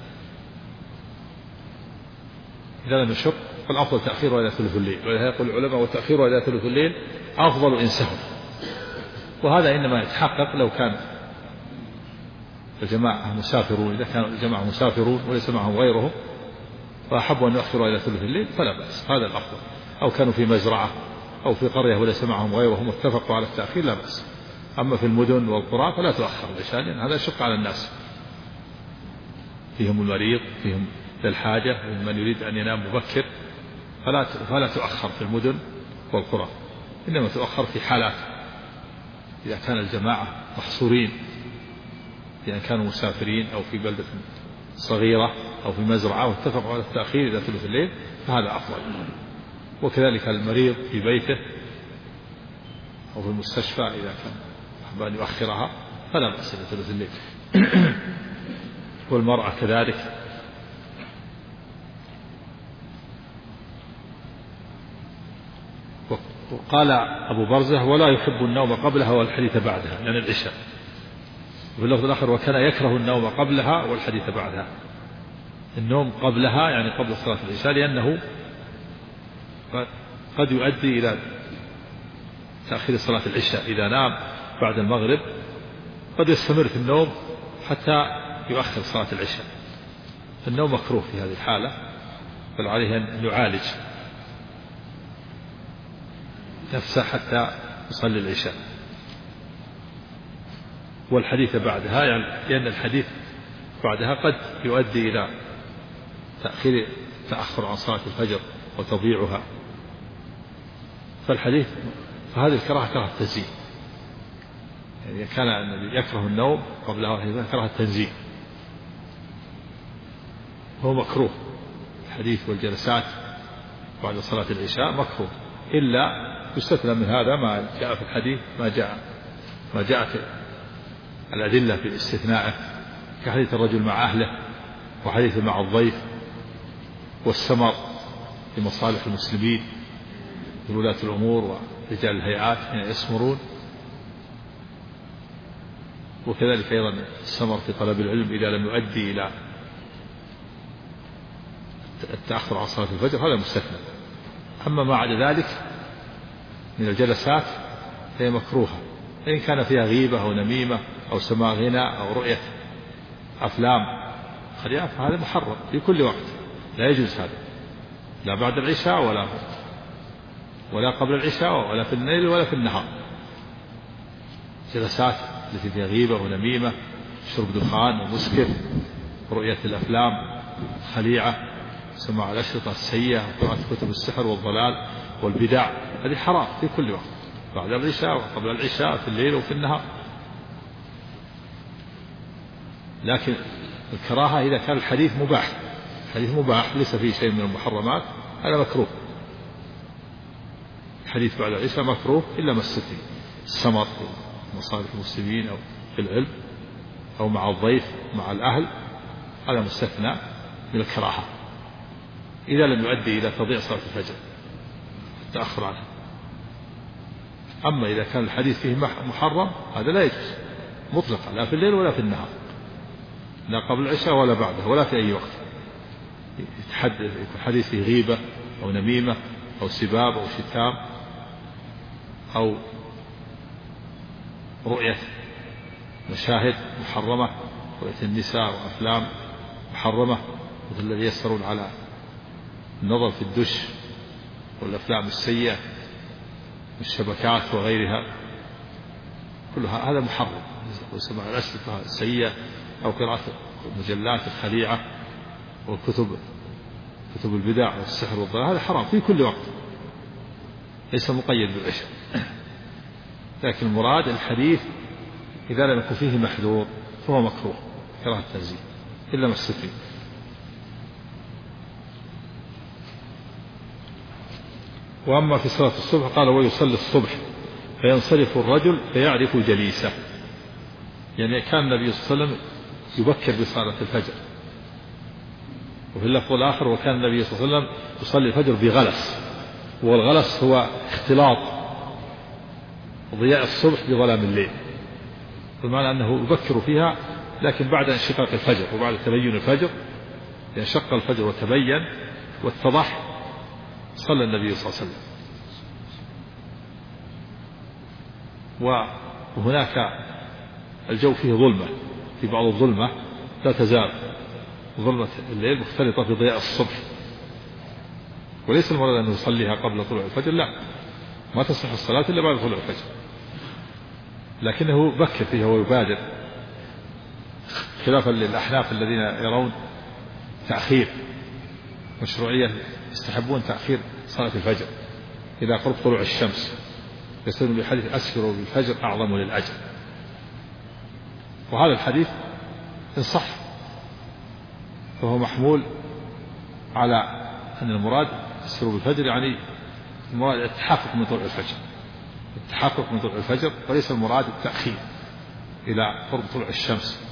إذا لم يشق فالأفضل تأخيره إلى ثلث الليل، ولهذا يقول العلماء وتأخيره إلى ثلث الليل أفضل إن سهل. وهذا إنما يتحقق لو كان الجماعة مسافرون، إذا كان الجماعة مسافرون وليس معهم غيرهم فأحبوا أن يؤخروا إلى ثلث الليل فلا بأس، هذا الأفضل. أو كانوا في مزرعة أو في قرية وليس معهم غيرهم واتفقوا على التأخير لا بأس. أما في المدن والقرى فلا تؤخر العشاء، لأن هذا يشق على الناس، فيهم المريض، فيهم للحاجة، من يريد أن ينام مبكر، فلا تؤخر في المدن والقرى، إنما تؤخر في حالات إذا كان الجماعة محصورين، إذا كانوا مسافرين أو في بلدة صغيرة أو في مزرعة واتفقوا على التأخير إلى ثلث الليل فهذا أفضل. وكذلك المريض في بيته أو في المستشفى إذا كان أحب أن يؤخرها فلا بأس إلى ثلث الليل. والمرأة كذلك. وقال أبو برزة ولا يحب النوم قبلها والحديث بعدها، يعني العشاء. وفي اللفظ الآخر وكان يكره النوم قبلها والحديث بعدها. النوم قبلها يعني قبل صلاة العشاء، لأنه قد يؤدي إلى تأخير صلاة العشاء. إذا نام بعد المغرب قد يستمر في النوم حتى يؤخر صلاة العشاء. النوم مكروه في هذه الحالة، بل عليه أن يعالج نفسه حتى يصلي العشاء. والحديث بعدها يعني لأن الحديث بعدها قد يؤدي إلى تأخر عن صلاة الفجر وتضييعها. فهذه الكراهة كراهة التنزيه، يعني كان النبي يكره النوم قبلها والحديث كراهة التنزيه، هو مكروه. الحديث والجلسات بعد صلاة العشاء مكروه، إلا يستثنى من هذا ما جاء في الحديث، ما جاءت الأدلة في استثنائه، كحديث الرجل مع أهله، وحديث مع الضيف، والسمر لمصالح المسلمين وولاة الأمور ورجال الهيئات يسمرون. وكذلك أيضا السمر في طلب العلم إذا لم يؤدي إلى التأخر عن صلاة الفجر هذا مستثنى. أما ما عدا ذلك من الجلسات فهي مكروهة، إن كان فيها غيبة أو نميمة أو سماع غنى أو رؤية أفلام خليعة، فهذا محرم في كل وقت، لا يجوز هذا، لا بعد العشاء ولا قبل العشاء ولا في الليل ولا في النهار. جلسات التي فيها غيبة ونميمة شرب دخان ومسكر، رؤية الأفلام خليعة، سماع الأشرطة السيئة، وقراءة كتب السحر والضلال والبدع، هذه حرام في كل وقت، بعد العشاء وقبل العشاء، في الليل وفي النهار. لكن الكراهة إذا كان الحديث مباح، الحديث مباح ليس فيه شيء من المحرمات، هذا مكروه. الحديث بعد العشاء مكروه إلا ما استثني السمر في مصالح المسلمين أو في العلم أو مع الضيف مع الأهل، هذا مستثنى من الكراهة إذا لم يؤدي إلى تضييع صلاة الفجر التأخر عنه. أما إذا كان الحديث فيه محرم هذا لا يجوز مطلقا، لا في الليل ولا في النهار، لا قبل العشاء ولا بعده ولا في أي وقت. يكون حديث فيه غيبة أو نميمة أو سباب أو شتام أو رؤية مشاهد محرمة، رؤية النساء وأفلام محرمة، مثل الذي يسرون على النظر في الدش والأفلام السيئة والشبكات وغيرها، كلها هذا محرم. وسماع الأشرطة السيئة أو قراءة المجلات الخليعة وكتب البدع والسحر والضلال، هذا حرام في كل وقت، ليس مقيد بالعشاء. لكن المراد الحديث إذا لم يكن فيه محذور فهو مكروه كراهة التنزيه إلا ما استثني. وأما في صلاة الصبح قال ويصلي الصبح فينصرف الرجل فيعرف جليسه، يعني كان النبي صلى الله عليه وسلم يبكر بصلاة الفجر. وفي اللفظ الآخر وكان النبي صلى الله عليه وسلم يصلي الفجر بغلس، والغلس هو اختلاط ضياء الصبح بظلام الليل، بمعنى أنه يبكر فيها لكن بعد انشقاق الفجر وبعد تبين الفجر، انشق الفجر وتبين واتضح صلى النبي صلى الله عليه وسلم. وهناك الجو فيه ظلمة، في بعض الظلمة لا تزال ظلمة الليل مختلطة بضياء الصبح، وليس المراد أنه يصليها قبل طلوع الفجر، لا، ما تصح الصلاة إلا بعد طلوع الفجر، لكنه بكر فيها ويبادر، خلافا للأحناف الذين يرون تأخير مشروعية، يستحبون تأخير صلاة الفجر إذا قرب طلوع الشمس، يستدلون بحديث أسفروا بالفجر أعظم للأجر. وهذا الحديث إن صح فهو محمول على أن المراد أسفروا بالفجر، يعني المراد التحقق من طلوع الفجر، التحقق من طلوع الفجر، وليس المراد التأخير إلى قرب طلوع الشمس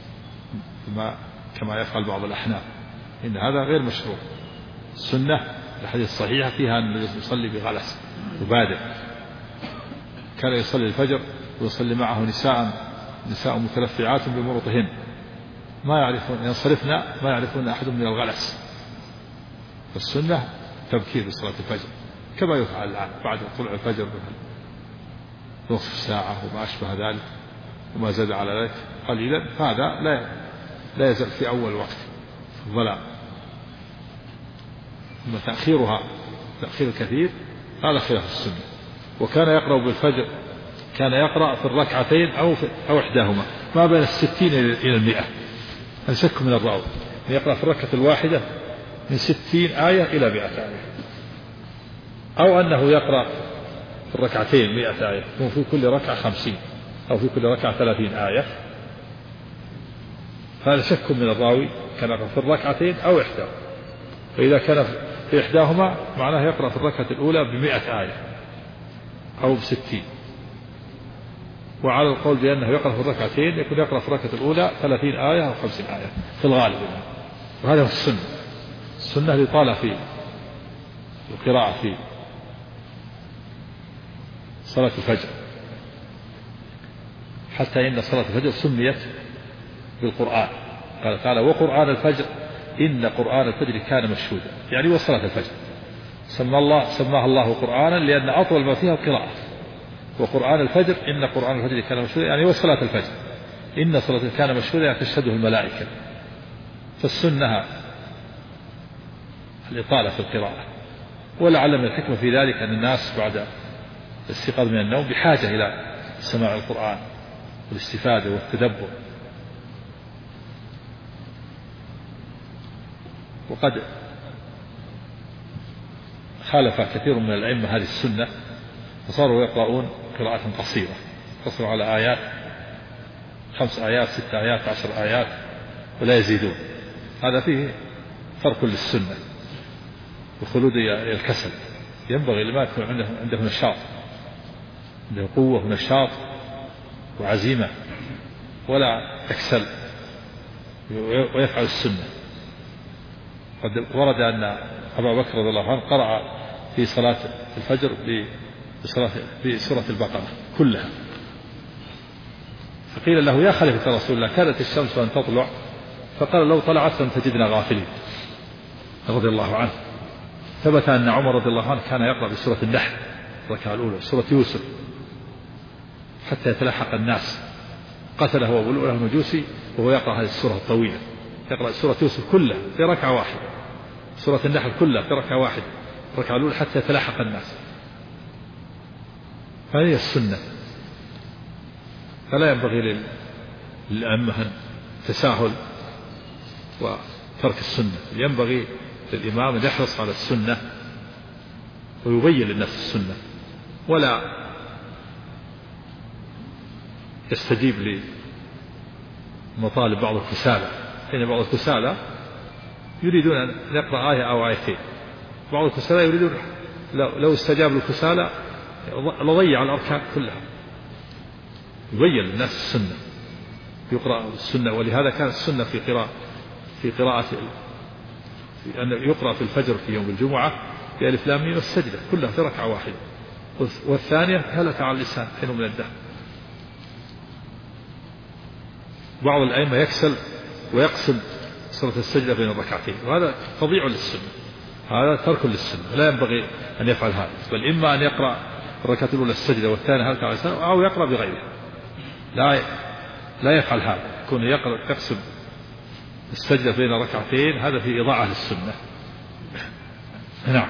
كما يفعل بعض الأحناف، إن هذا غير مشروع. السنة الحديث الصحيحة فيها أن يصلي بغلس يبادر، كان يصلي الفجر ويصلي معه نساء متلفعات بمرطهن ما يعرفون ينصرفنا ما يعرفون أحد من الغلس. فالسنة تبكير بصلاة الفجر كما يفعل الآن بعد طلوع الفجر نصف ساعة وما أشبه ذلك وما زاد على ذلك قليلا، فهذا لا يزال في أول وقت في الظلام. أما تأخيرها تأخير كثير هذا خلاف السنة. وكان يقرأ بالفجر، كان يقرأ في الركعتين أو إحداهما ما بين 60 إلى 100، هل شك من الراوي يقرأ في الركعة الواحدة من 60 آية إلى 100 آية، أو أنه يقرأ في الركعتين 100 آية وفي كل ركعة 50 أو في كل ركعة 30 آية، فهذا شك من الراوي كان يقرأ في الركعتين أو إحداهما. فإذا كان في إحداهما معناه يقرأ في الركعة الأولى ب100 آية أو ب60. وعلى القول بأنه يقرأ في الركعتين يكون يقرأ في الركعة الأولى 30 آية أو 50 آية في الغالب، وهذا هو السنة الإطالة في القراءة في صلاة الفجر، حتى إن صلاة الفجر سميت بالقرآن، قال تعالى وقرآن الفجر إن قرآن الفجر كان مشهودا، يعني وصلاة الفجر سماها الله قرآنا لأن أطول ما فيها القراءة. وقرآن الفجر إن قرآن الفجر كان مشهودا يعني وصلاة الفجر، إن صلاة كان مشهودا يعني تشهده الملائكة. فالسنة الإطالة في القراءة، ولعل من الحكمة في ذلك أن الناس بعد الاستيقاظ من النوم بحاجة إلى سماع القرآن والاستفادة والتدبر، وقد خالف كثير من الأئمة هذه السنة فصاروا يقرؤون قراءة قصيرة، يقصروا على آيات 5 آيات 6 آيات 10 آيات ولا يزيدون. هذا فيه ترك للسنة وخلود الكسل. ينبغي لما يكون عنده نشاط، عنده قوة ونشاط وعزيمة ولا يكسل ويفعل السنة. قد ورد أن أبا بكر رضي الله عنه قرأ في صلاة الفجر بسورة البقرة كلها، فقيل له يا خليفة رسول الله كانت الشمس أن تطلع، فقال لو طلعت لم تجدنا غافلين رضي الله عنه. ثبت أن عمر رضي الله عنه كان يقرأ بسورة النحل الركعة الأولى، سورة يوسف، حتى يتلاحق الناس. قتله أبو لؤلؤة المجوسي وهو يقرأ هذه السورة الطويلة، يقرأ سورة يوسف كلها في ركعة واحدة، سورة النحل كلها في ركعة واحدة، الركعة الأولى، حتى يتلاحق الناس. فهذه السنة، فلا ينبغي للأئمة التساهل وترك السنة. ينبغي للإمام أن يحرص على السنة ويبين للناس السنة، ولا يستجيب لمطالب بعض الكسالى. حين بعض الكسالى يريدون أن يقرأ آية أو آيتين، بعض الكسالى يريدون لو استجاب للكسالى لضيع الأركان كلها. يبين للناس السنة، يقرأ السنة. ولهذا كانت السنة في قراءة أن يقرأ في الفجر في يوم الجمعة بألف لام ميم السجدة كلها في ركعة واحدة، والثانية هلك على اللسان حين من الدهر. بعض الأئمة يكسل ويقسم سورة السجدة بين الركعتين، وهذا تضيع للسنة، هذا ترك للسنة، لا ينبغي أن يفعل هذا. بل إما أن يقرأ الركعة الأولى السجدة والثانية هلك على اللسان، أو يقرأ بغيرها. لا يفعل هذا، يكون يقسم السجدة بين ركعتين، هذا في إضاعة للسنة. نعم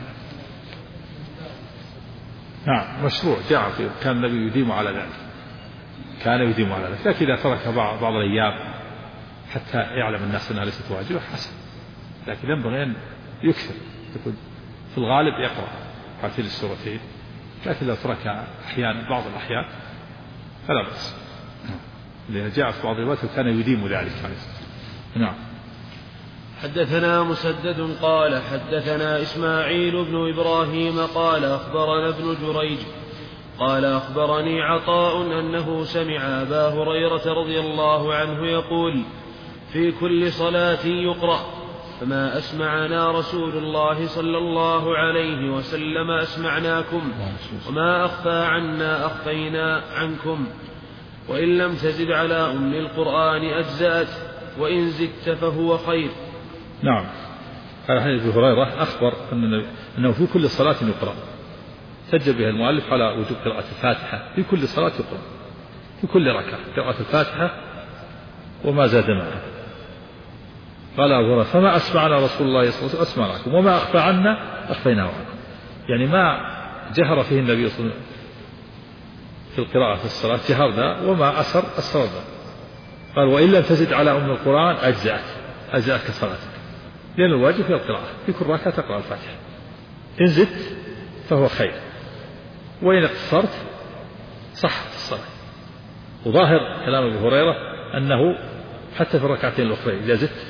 مشروع، جاء في كان النبي يديم على ذلك، لكن إذا ترك بعض الأيام حتى يعلم الناس أنها ليست واجبة حسن، لكن ينبغي أن يكثر، يكون في الغالب يقرأ هاتين السورتين، لكن لو ترك أحيانا بعض الأحيان فلا بأس، لأن جاء في بعض الوقت كان يديم ذلك. نعم. حدثنا مسدد قال حدثنا إسماعيل بن إبراهيم قال أخبرنا ابن جريج قال أخبرني عطاء أنه سمع أبا هريرة رضي الله عنه يقول في كل صلاة يقرأ فما أسمعنا رسول الله صلى الله عليه وسلم أسمعناكم، وما أخفى عنا أخفينا عنكم، وإن لم تزد على أم القرآن أجزأت، وإن زدت فهو خير. نعم. هذا حديث أبي هريرة أخبر أنه في كل صلاة يقرأ، سجل به المؤلف على وجوب قراءة الفاتحة في كل صلاة يقرأ، في كل ركعة قراءة الفاتحة وما زاد معها. قال أبو هريرة فما أسمعنا رسول الله صلى الله عليه وسلم أسمعناكم، وما أخفى عنا أخفيناه عنكم، يعني ما جهر فيه النبي صلى الله عليه وسلم في القراءة في الصلاة جهرنا، وما أسررنا. قال وإن لم تزد على أم القرآن أجزأتك صلاتك، لأن الواجب في القراءة في كل ركعة تقرأ الفاتحة، إن زدت فهو خير، وإن اقتصرت صحت الصلاة. وظاهر كلام أبي هريرة أنه حتى في الركعتين الأخرى إذا زدت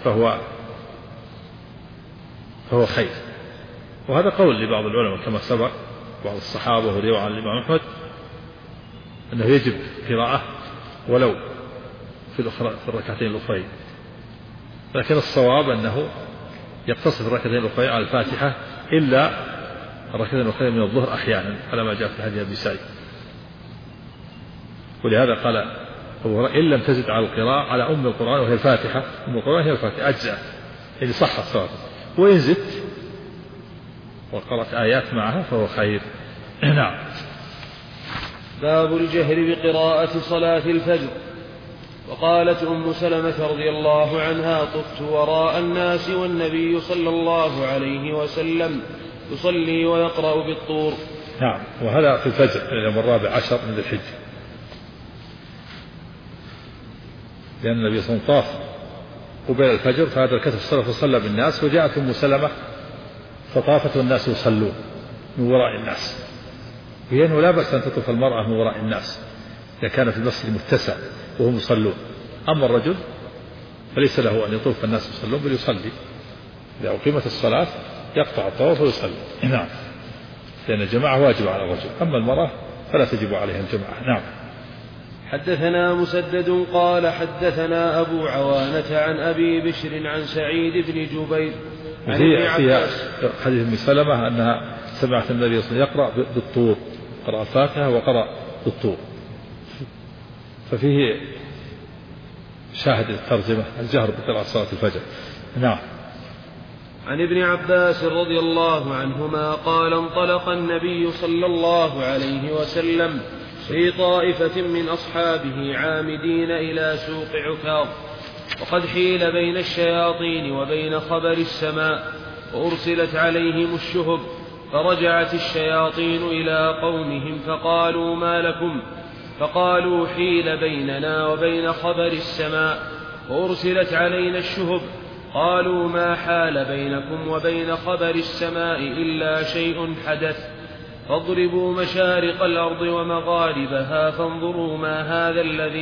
فهو خير. وهذا قول لبعض العلماء كما سبق، بعض الصحابة ورواية عن الإمام أحمد أنه يجب قراءة ولو في الركعتين الأخرين، لكن الصواب أنه يقتصر في الركعتين الأخرين على الفاتحة إلا الركعتين الأخرين من الظهر أحيانا على ما جاء في حديث أبي سعيد. ولهذا قال إن لم تزد على القراءة على أم القرآن وهي الفاتحة، أم القرآن هي الفاتحة أجزاء، يعني صحت صلاته، وإن زدت وقرأت آيات معها فهو خير. نعم. باب الجهر بقراءة صلاة الفجر. وقالت أم سلمة رضي الله عنها طفت وراء الناس والنبي صلى الله عليه وسلم يصلي ويقرأ بالطور. نعم. وهذا في الفجر اليوم 14 من ذي الحجة، لأن النبي صلى الله عليه وسلم طاف قبيل الفجر، فهذا الكتف الصلاة فصلى بالناس، وجاءت أم سلمة فطافت والناس يصلون من وراء الناس، لأنه لا بأس أن تطوف المرأة من وراء الناس إذا كان في المسجد متسع وهم يصلون. أما الرجل فليس له أن يطوف الناس يصلون، بل يصلي إذا أقيمت الصلاة يقطع الطواف ويصلي. نعم، لأن الجماعة واجب على الرجل، أما المرأة فلا تجب عليها الجماعة. نعم. حدثنا مسدد قال حدثنا أبو عوانة عن أبي بشر عن سعيد بن جبير عن ابن عباس. حديث ابن سلمة أنها سمعت النبي صلى الله عليه وسلم يقرأ بالطور، قرأ الفاتحة وقرأ بالطور، ففيه شاهد الترجمة الجهر بقراءة صلاة الفجر. نعم. عن ابن عباس رضي الله عنهما قال انطلق النبي صلى الله عليه وسلم في طائفة من أصحابه عامدين إلى سوق عكاظ، وقد حيل بين الشياطين وبين خبر السماء، وأرسلت عليهم الشهب، فرجعت الشياطين إلى قومهم فقالوا ما لكم؟ فقالوا حيل بيننا وبين خبر السماء وأرسلت علينا الشهب. قالوا ما حال بينكم وبين خبر السماء إلا شيء حدث، فاضربوا مشارق الأرض ومغاربها فانظروا ما هذا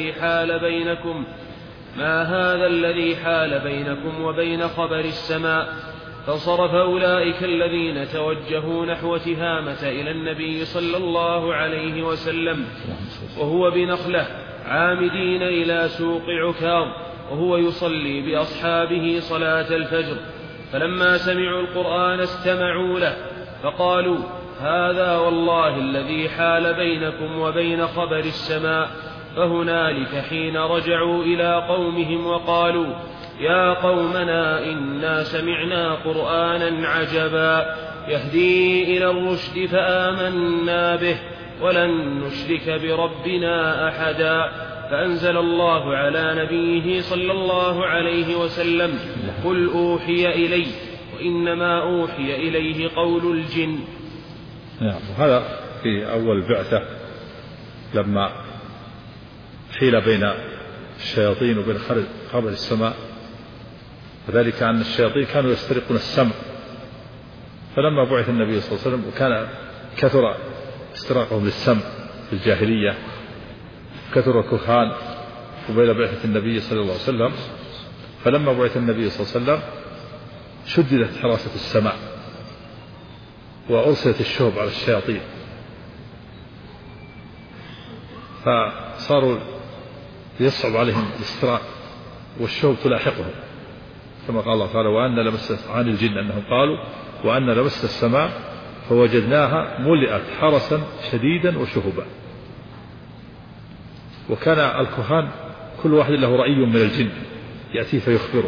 الذي حال بينكم وبين خبر السماء. فانصرف أولئك الذين توجهوا نحو تهامة إلى النبي صلى الله عليه وسلم وهو بنخلة عامدين إلى سوق عكاظ وهو يصلي بأصحابه صلاة الفجر، فلما سمعوا القرآن استمعوا له، فقالوا هذا والله الذي حال بينكم وبين خبر السماء. فهنالك حين رجعوا إلى قومهم وقالوا يا قومنا إنا سمعنا قرآنا عجبا يهدي إلى الرشد فآمنا به ولن نشرك بربنا أحدا. فأنزل الله على نبيه صلى الله عليه وسلم قل أوحي إلي وإنما أوحي إليه قول الجن. هذا في أول بعثة لما حيل بين الشياطين وبين خبر السماء، وذلك أن الشياطين كانوا يسترقون السمع، فلما بعث النبي صلى الله عليه وسلم وكان كثر استراقهم للسمع في الجاهلية، كثر الكهان وبين بعثة النبي صلى الله عليه وسلم، فلما بعث النبي صلى الله عليه وسلم شددت حراسة السمع وأرسلت الشهب على الشياطين، فصاروا يصعب عليهم الاستراق والشهب تلاحقهم، كما قال الله تعالى وأن لمس عن الجن أنهم قالوا وأن لمس السماء فوجدناها ملئت حرسا شديدا وشهبا. وكان الكهان كل واحد له رأي من الجن يأتي فيخبره،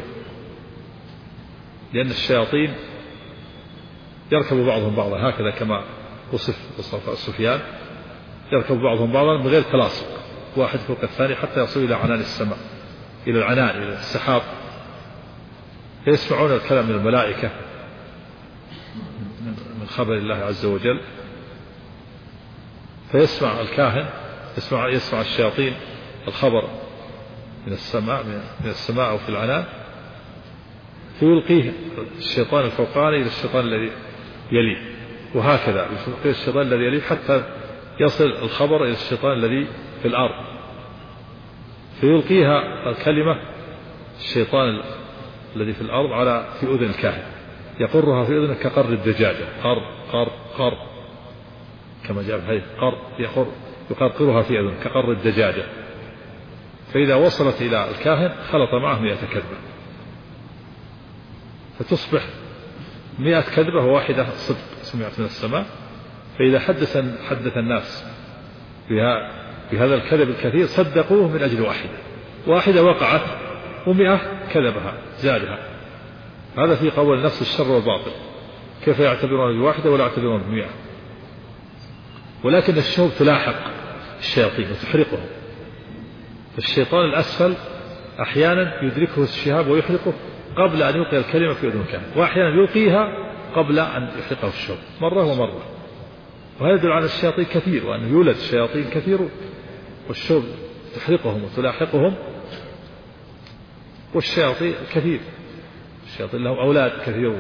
لأن الشياطين يركب بعضهم بعضا هكذا كما وصف سفيان، يركب بعضهم بعضا من غير تلاصق، واحد فوق الثاني حتى يصل إلى عنان السماء، إلى العنان، إلى السحاب، فيسمعون الكلام من الملائكة من خبر الله عز وجل، فيسمع الكاهن يسمع الشياطين الخبر من السماء أو في العنان، فيلقيه الشيطان الفوقاني إلى الشيطان الذي يليه، وهكذا يلقيه الشيطان الذي يليه حتى يصل الخبر إلى الشيطان الذي في الأرض، فيلقيها الكلمة الشيطان الذي في الأرض في أذن الكاهن، يقرها في أذنه كقر الدجاجة، قر قر قر، كما جاء في الحديث قر يقرقرها في أذنه كقر الدجاجة، فإذا وصلت إلى الكاهن خلط معه 100 كذبة، فتصبح 100 كذبة وواحدة صدق سمعت من السماء. فإذا حدث الناس بهذا الكذب الكثير صدقوه من أجل واحدة وقعت و100 كذبها زادها. هذا في قول نفس الشر والباطل، كيف يعتبرون بواحدة ولا يعتبرون ب100؟ ولكن الشهب تلاحق الشياطين وتحرقهم، فالشيطان الأسفل أحيانا يدركه الشهاب ويحرقه قبل أن يلقي الكلمة في أذن الكاهن، وأحيانا يلقيها قبل أن يحرقه الشهب مرة ومرة. وهذا يدل على الشياطين كثير، وأنه يولد الشياطين كثير والشهب تحرقهم وتلاحقهم، والشياطين كثير، الشياطين لهم أولاد كثيرون،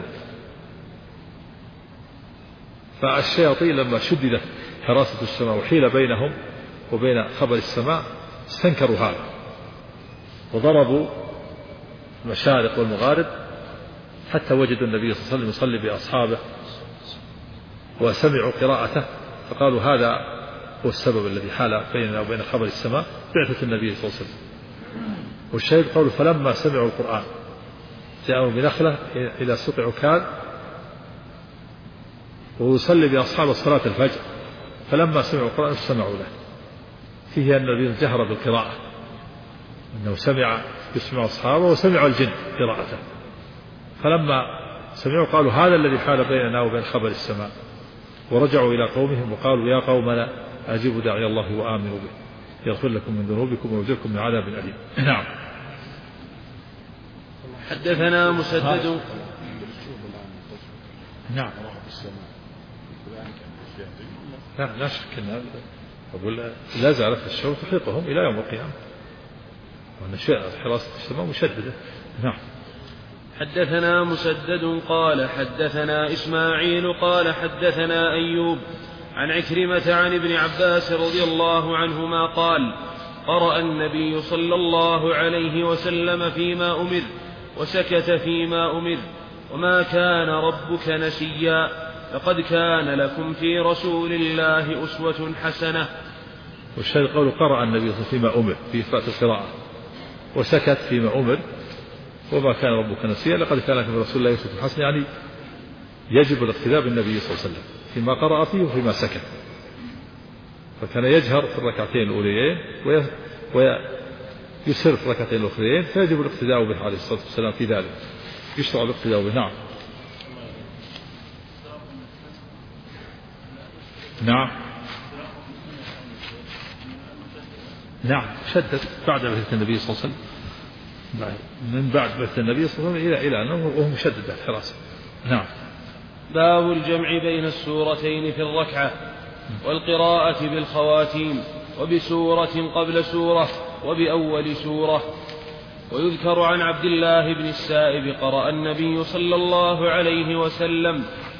فالشياطين لما شددت حراسة السماء وحيل بينهم وبين خبر السماء استنكروا هذا، وضربوا المشارق والمغارب حتى وجدوا النبي صلى الله عليه وسلم يصلي بأصحابه وسمعوا قراءته، فقالوا هذا هو السبب الذي حال بيننا وبين خبر السماء بعثة النبي صلى الله عليه وسلم. والشاهد قالوا فلما سمعوا القرآن جاءوا بنخلة إلى سوق عكاد ويصلي بأصحاب صلاة الفجر، فلما سمعوا القرآن استمعوا له، فيه أن النبي جهر بالقراءة، أنه يسمع أصحابه وسمع الجن قراءته، فلما سمعوا قالوا هذا الذي حال بيننا وبين خبر السماء، ورجعوا إلى قومهم وقالوا يا قومنا أجيبوا داعي الله وآمنوا به يغفر لكم من ذنوبكم ويجركم من عذاب أليم. نعم. حدثنا مسدد. نعم. لا شك أن أقول لا زالت الشر تحيطهم إلى يوم القيامة، وأن حراسة السماء مشددة. نعم. حدثنا مسدد قال حدثنا إسماعيل قال حدثنا أيوب عن عكرمة عن ابن عباس رضي الله عنهما قال قرأ النبي صلى الله عليه وسلم فيما أمر وسكت فيما أمر وما كان ربك نسيا لقد كان لكم في رسول الله أسوة حسنة. والشاهد قوله قرأ النبي فيما أمر في إثبات القراءة وسكت فيما أمر وما كان ربك نسيا لقد كان لكم في رسول الله أسوة حسنة، يعني يجب الاقتداء بالنبي صلى الله عليه وسلم فيما قرأ فيه وفيما سكت، فكان يجهر في الركعتين الأوليين ويسر في الركعتين الأخرين، فيجب الاقتداء به عليه الصلاة والسلام في ذلك، يشرع الاقتداء به. نعم. نعم. نعم شدد بعد بعثة النبي صلى الله عليه وسلم، من بعد بعثة النبي صلى الله عليه وسلم إلى أنه وهو مشدد الحراسة. نعم. باب الجمع بين السورتين في الركعة والقراءة بالخواتيم وبسورة قبل سورة وبأول سورة. ويذكر عن عبد الله بن السائب قرأ النبي صلى الله عليه وسلم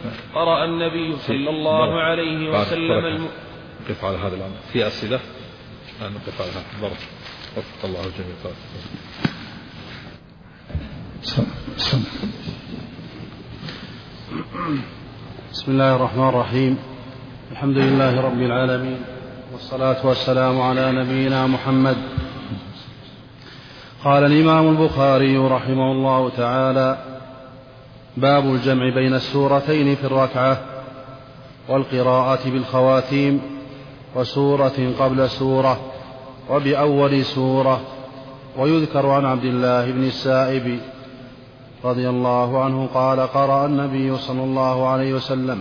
نقف على هذا الأمر في أسئلة، نقف على هذا بارك وفق الله الجميع. بسم الله الرحمن الرحيم، الحمد لله رب العالمين، والصلاة والسلام على نبينا محمد. قال الإمام البخاري رحمه الله تعالى: باب الجمع بين السورتين في الركعة والقراءة بالخواتيم وسورة قبل سورة وبأول سورة. ويذكر عن عبد الله بن السائب رضي الله عنه قال قرأ النبي صلى الله عليه وسلم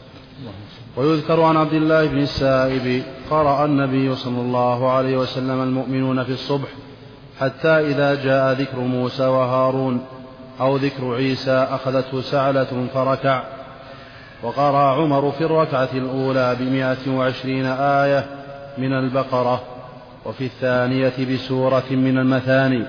المؤمنون في الصبح حتى إذا جاء ذكر موسى وهارون أو ذكر عيسى أخذته سعلة فركع. وقرأ عمر في الركعة الأولى 120 آية من البقرة وفي الثانية بسورة من المثاني.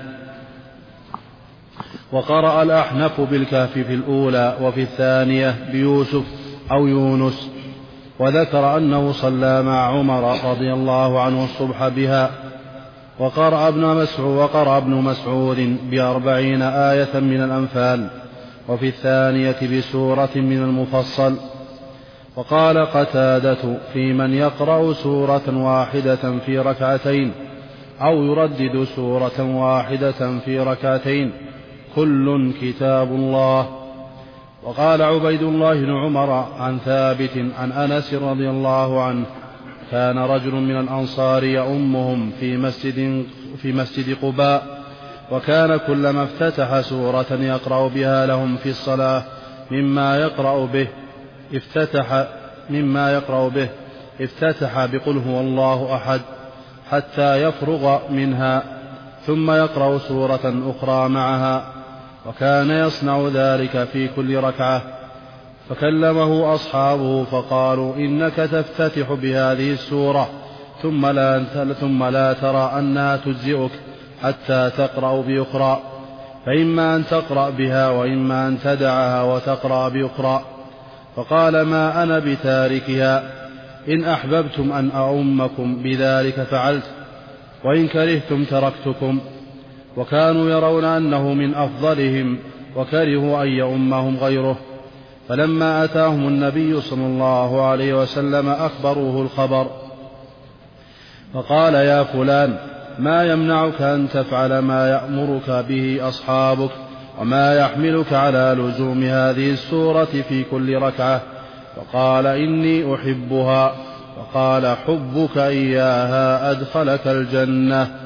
وقرأ الأحنف بالكهف في الأولى وفي الثانية بيوسف أو يونس. وذكر أنه صلى مع عمر رضي الله عنه الصبح بها. وقرأ ابن مسعود 40 آية من الأنفال وفي الثانية بسورة من المفصل. وقال قتادة في من يقرأ سورة واحدة في ركعتين أو يردد سورة واحدة في ركعتين كل كتاب الله. وقال عبيد الله بن عمر عن ثابت عن أنس رضي الله عنه: كان رجل من الأنصار يؤمهم في مسجد قباء، وكان كلما افتتح سورة يقرأ بها لهم في الصلاة مما يقرأ به افتتح بقل هو الله أحد حتى يفرغ منها ثم يقرأ سورة أخرى معها، وكان يصنع ذلك في كل ركعة. فكلمه أصحابه فقالوا: إنك تفتتح بهذه السورة ثم لا ترى أنها تجزئك حتى تقرأ بأخرى. فإما أن تقرأ بها وإما أن تدعها وتقرأ بأخرى. فقال ما أنا بتاركها، إن أحببتم أن أؤمكم بذلك فعلت، وإن كرهتم تركتكم. وكانوا يرون أنه من أفضلهم وكرهوا أن يؤمهم غيره. فلما أتاهم النبي صلى الله عليه وسلم أخبروه الخبر، فقال يا فلان ما يمنعك أن تفعل ما يأمرك به أصحابك، وما يحملك على لزوم هذه السورة في كل ركعة؟ فقال إني أحبها. فقال حبك إياها أدخلك الجنة.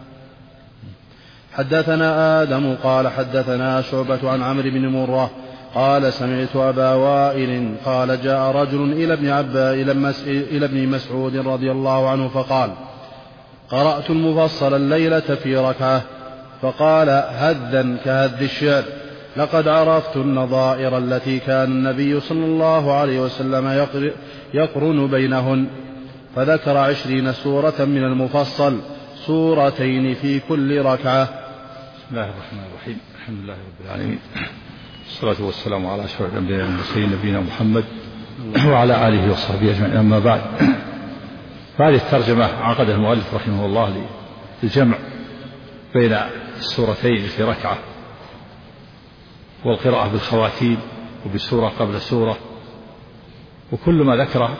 حدثنا آدم قال حدثنا شعبة عن عمرو بن مرة قال سمعت أبا وائل قال جاء رجل إلى ابن مسعود رضي الله عنه فقال قرأت المفصل الليلة في ركعة. فقال هذا كهذ الشعر، لقد عرفت النظائر التي كان النبي صلى الله عليه وسلم يقرن بينهن. فذكر 20 سورة من المفصل، سورتين في كل ركعة. بسم الله الرحمن الرحيم، الحمد لله رب العالمين، الصلاة والسلام على أشرف الأنبياء والمرسلين نبينا محمد وعلى آله وصحبه أجمعين. أما بعد، هذه الترجمة عقدها المؤلف رحمه الله للجمع بين السورتين في ركعة، والقراءة بالخواتيم وبسورة قبل سورة، وكل ما ذكره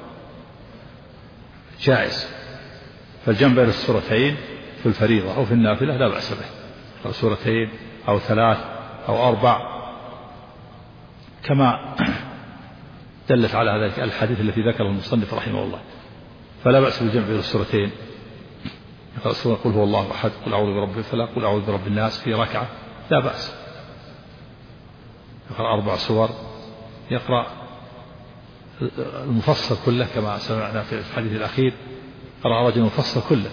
جائز. فالجمع بين السورتين في الفريضة أو في النافلة لا بأس به، سورتين أو 3 أو 4 كما دلت على ذلك الحديث التي ذكره المصنف رحمه الله. فلا بأس بالجمع بين السورتين، يقرأ سورة قل هو الله أحد، قل أعوذ برب الفلق، قل أعوذ برب الناس في ركعة، لا بأس. يقرأ 4 سور، يقرأ المفصل كله كما سمعنا في الحديث الأخير، قرأ رجل المفصل كله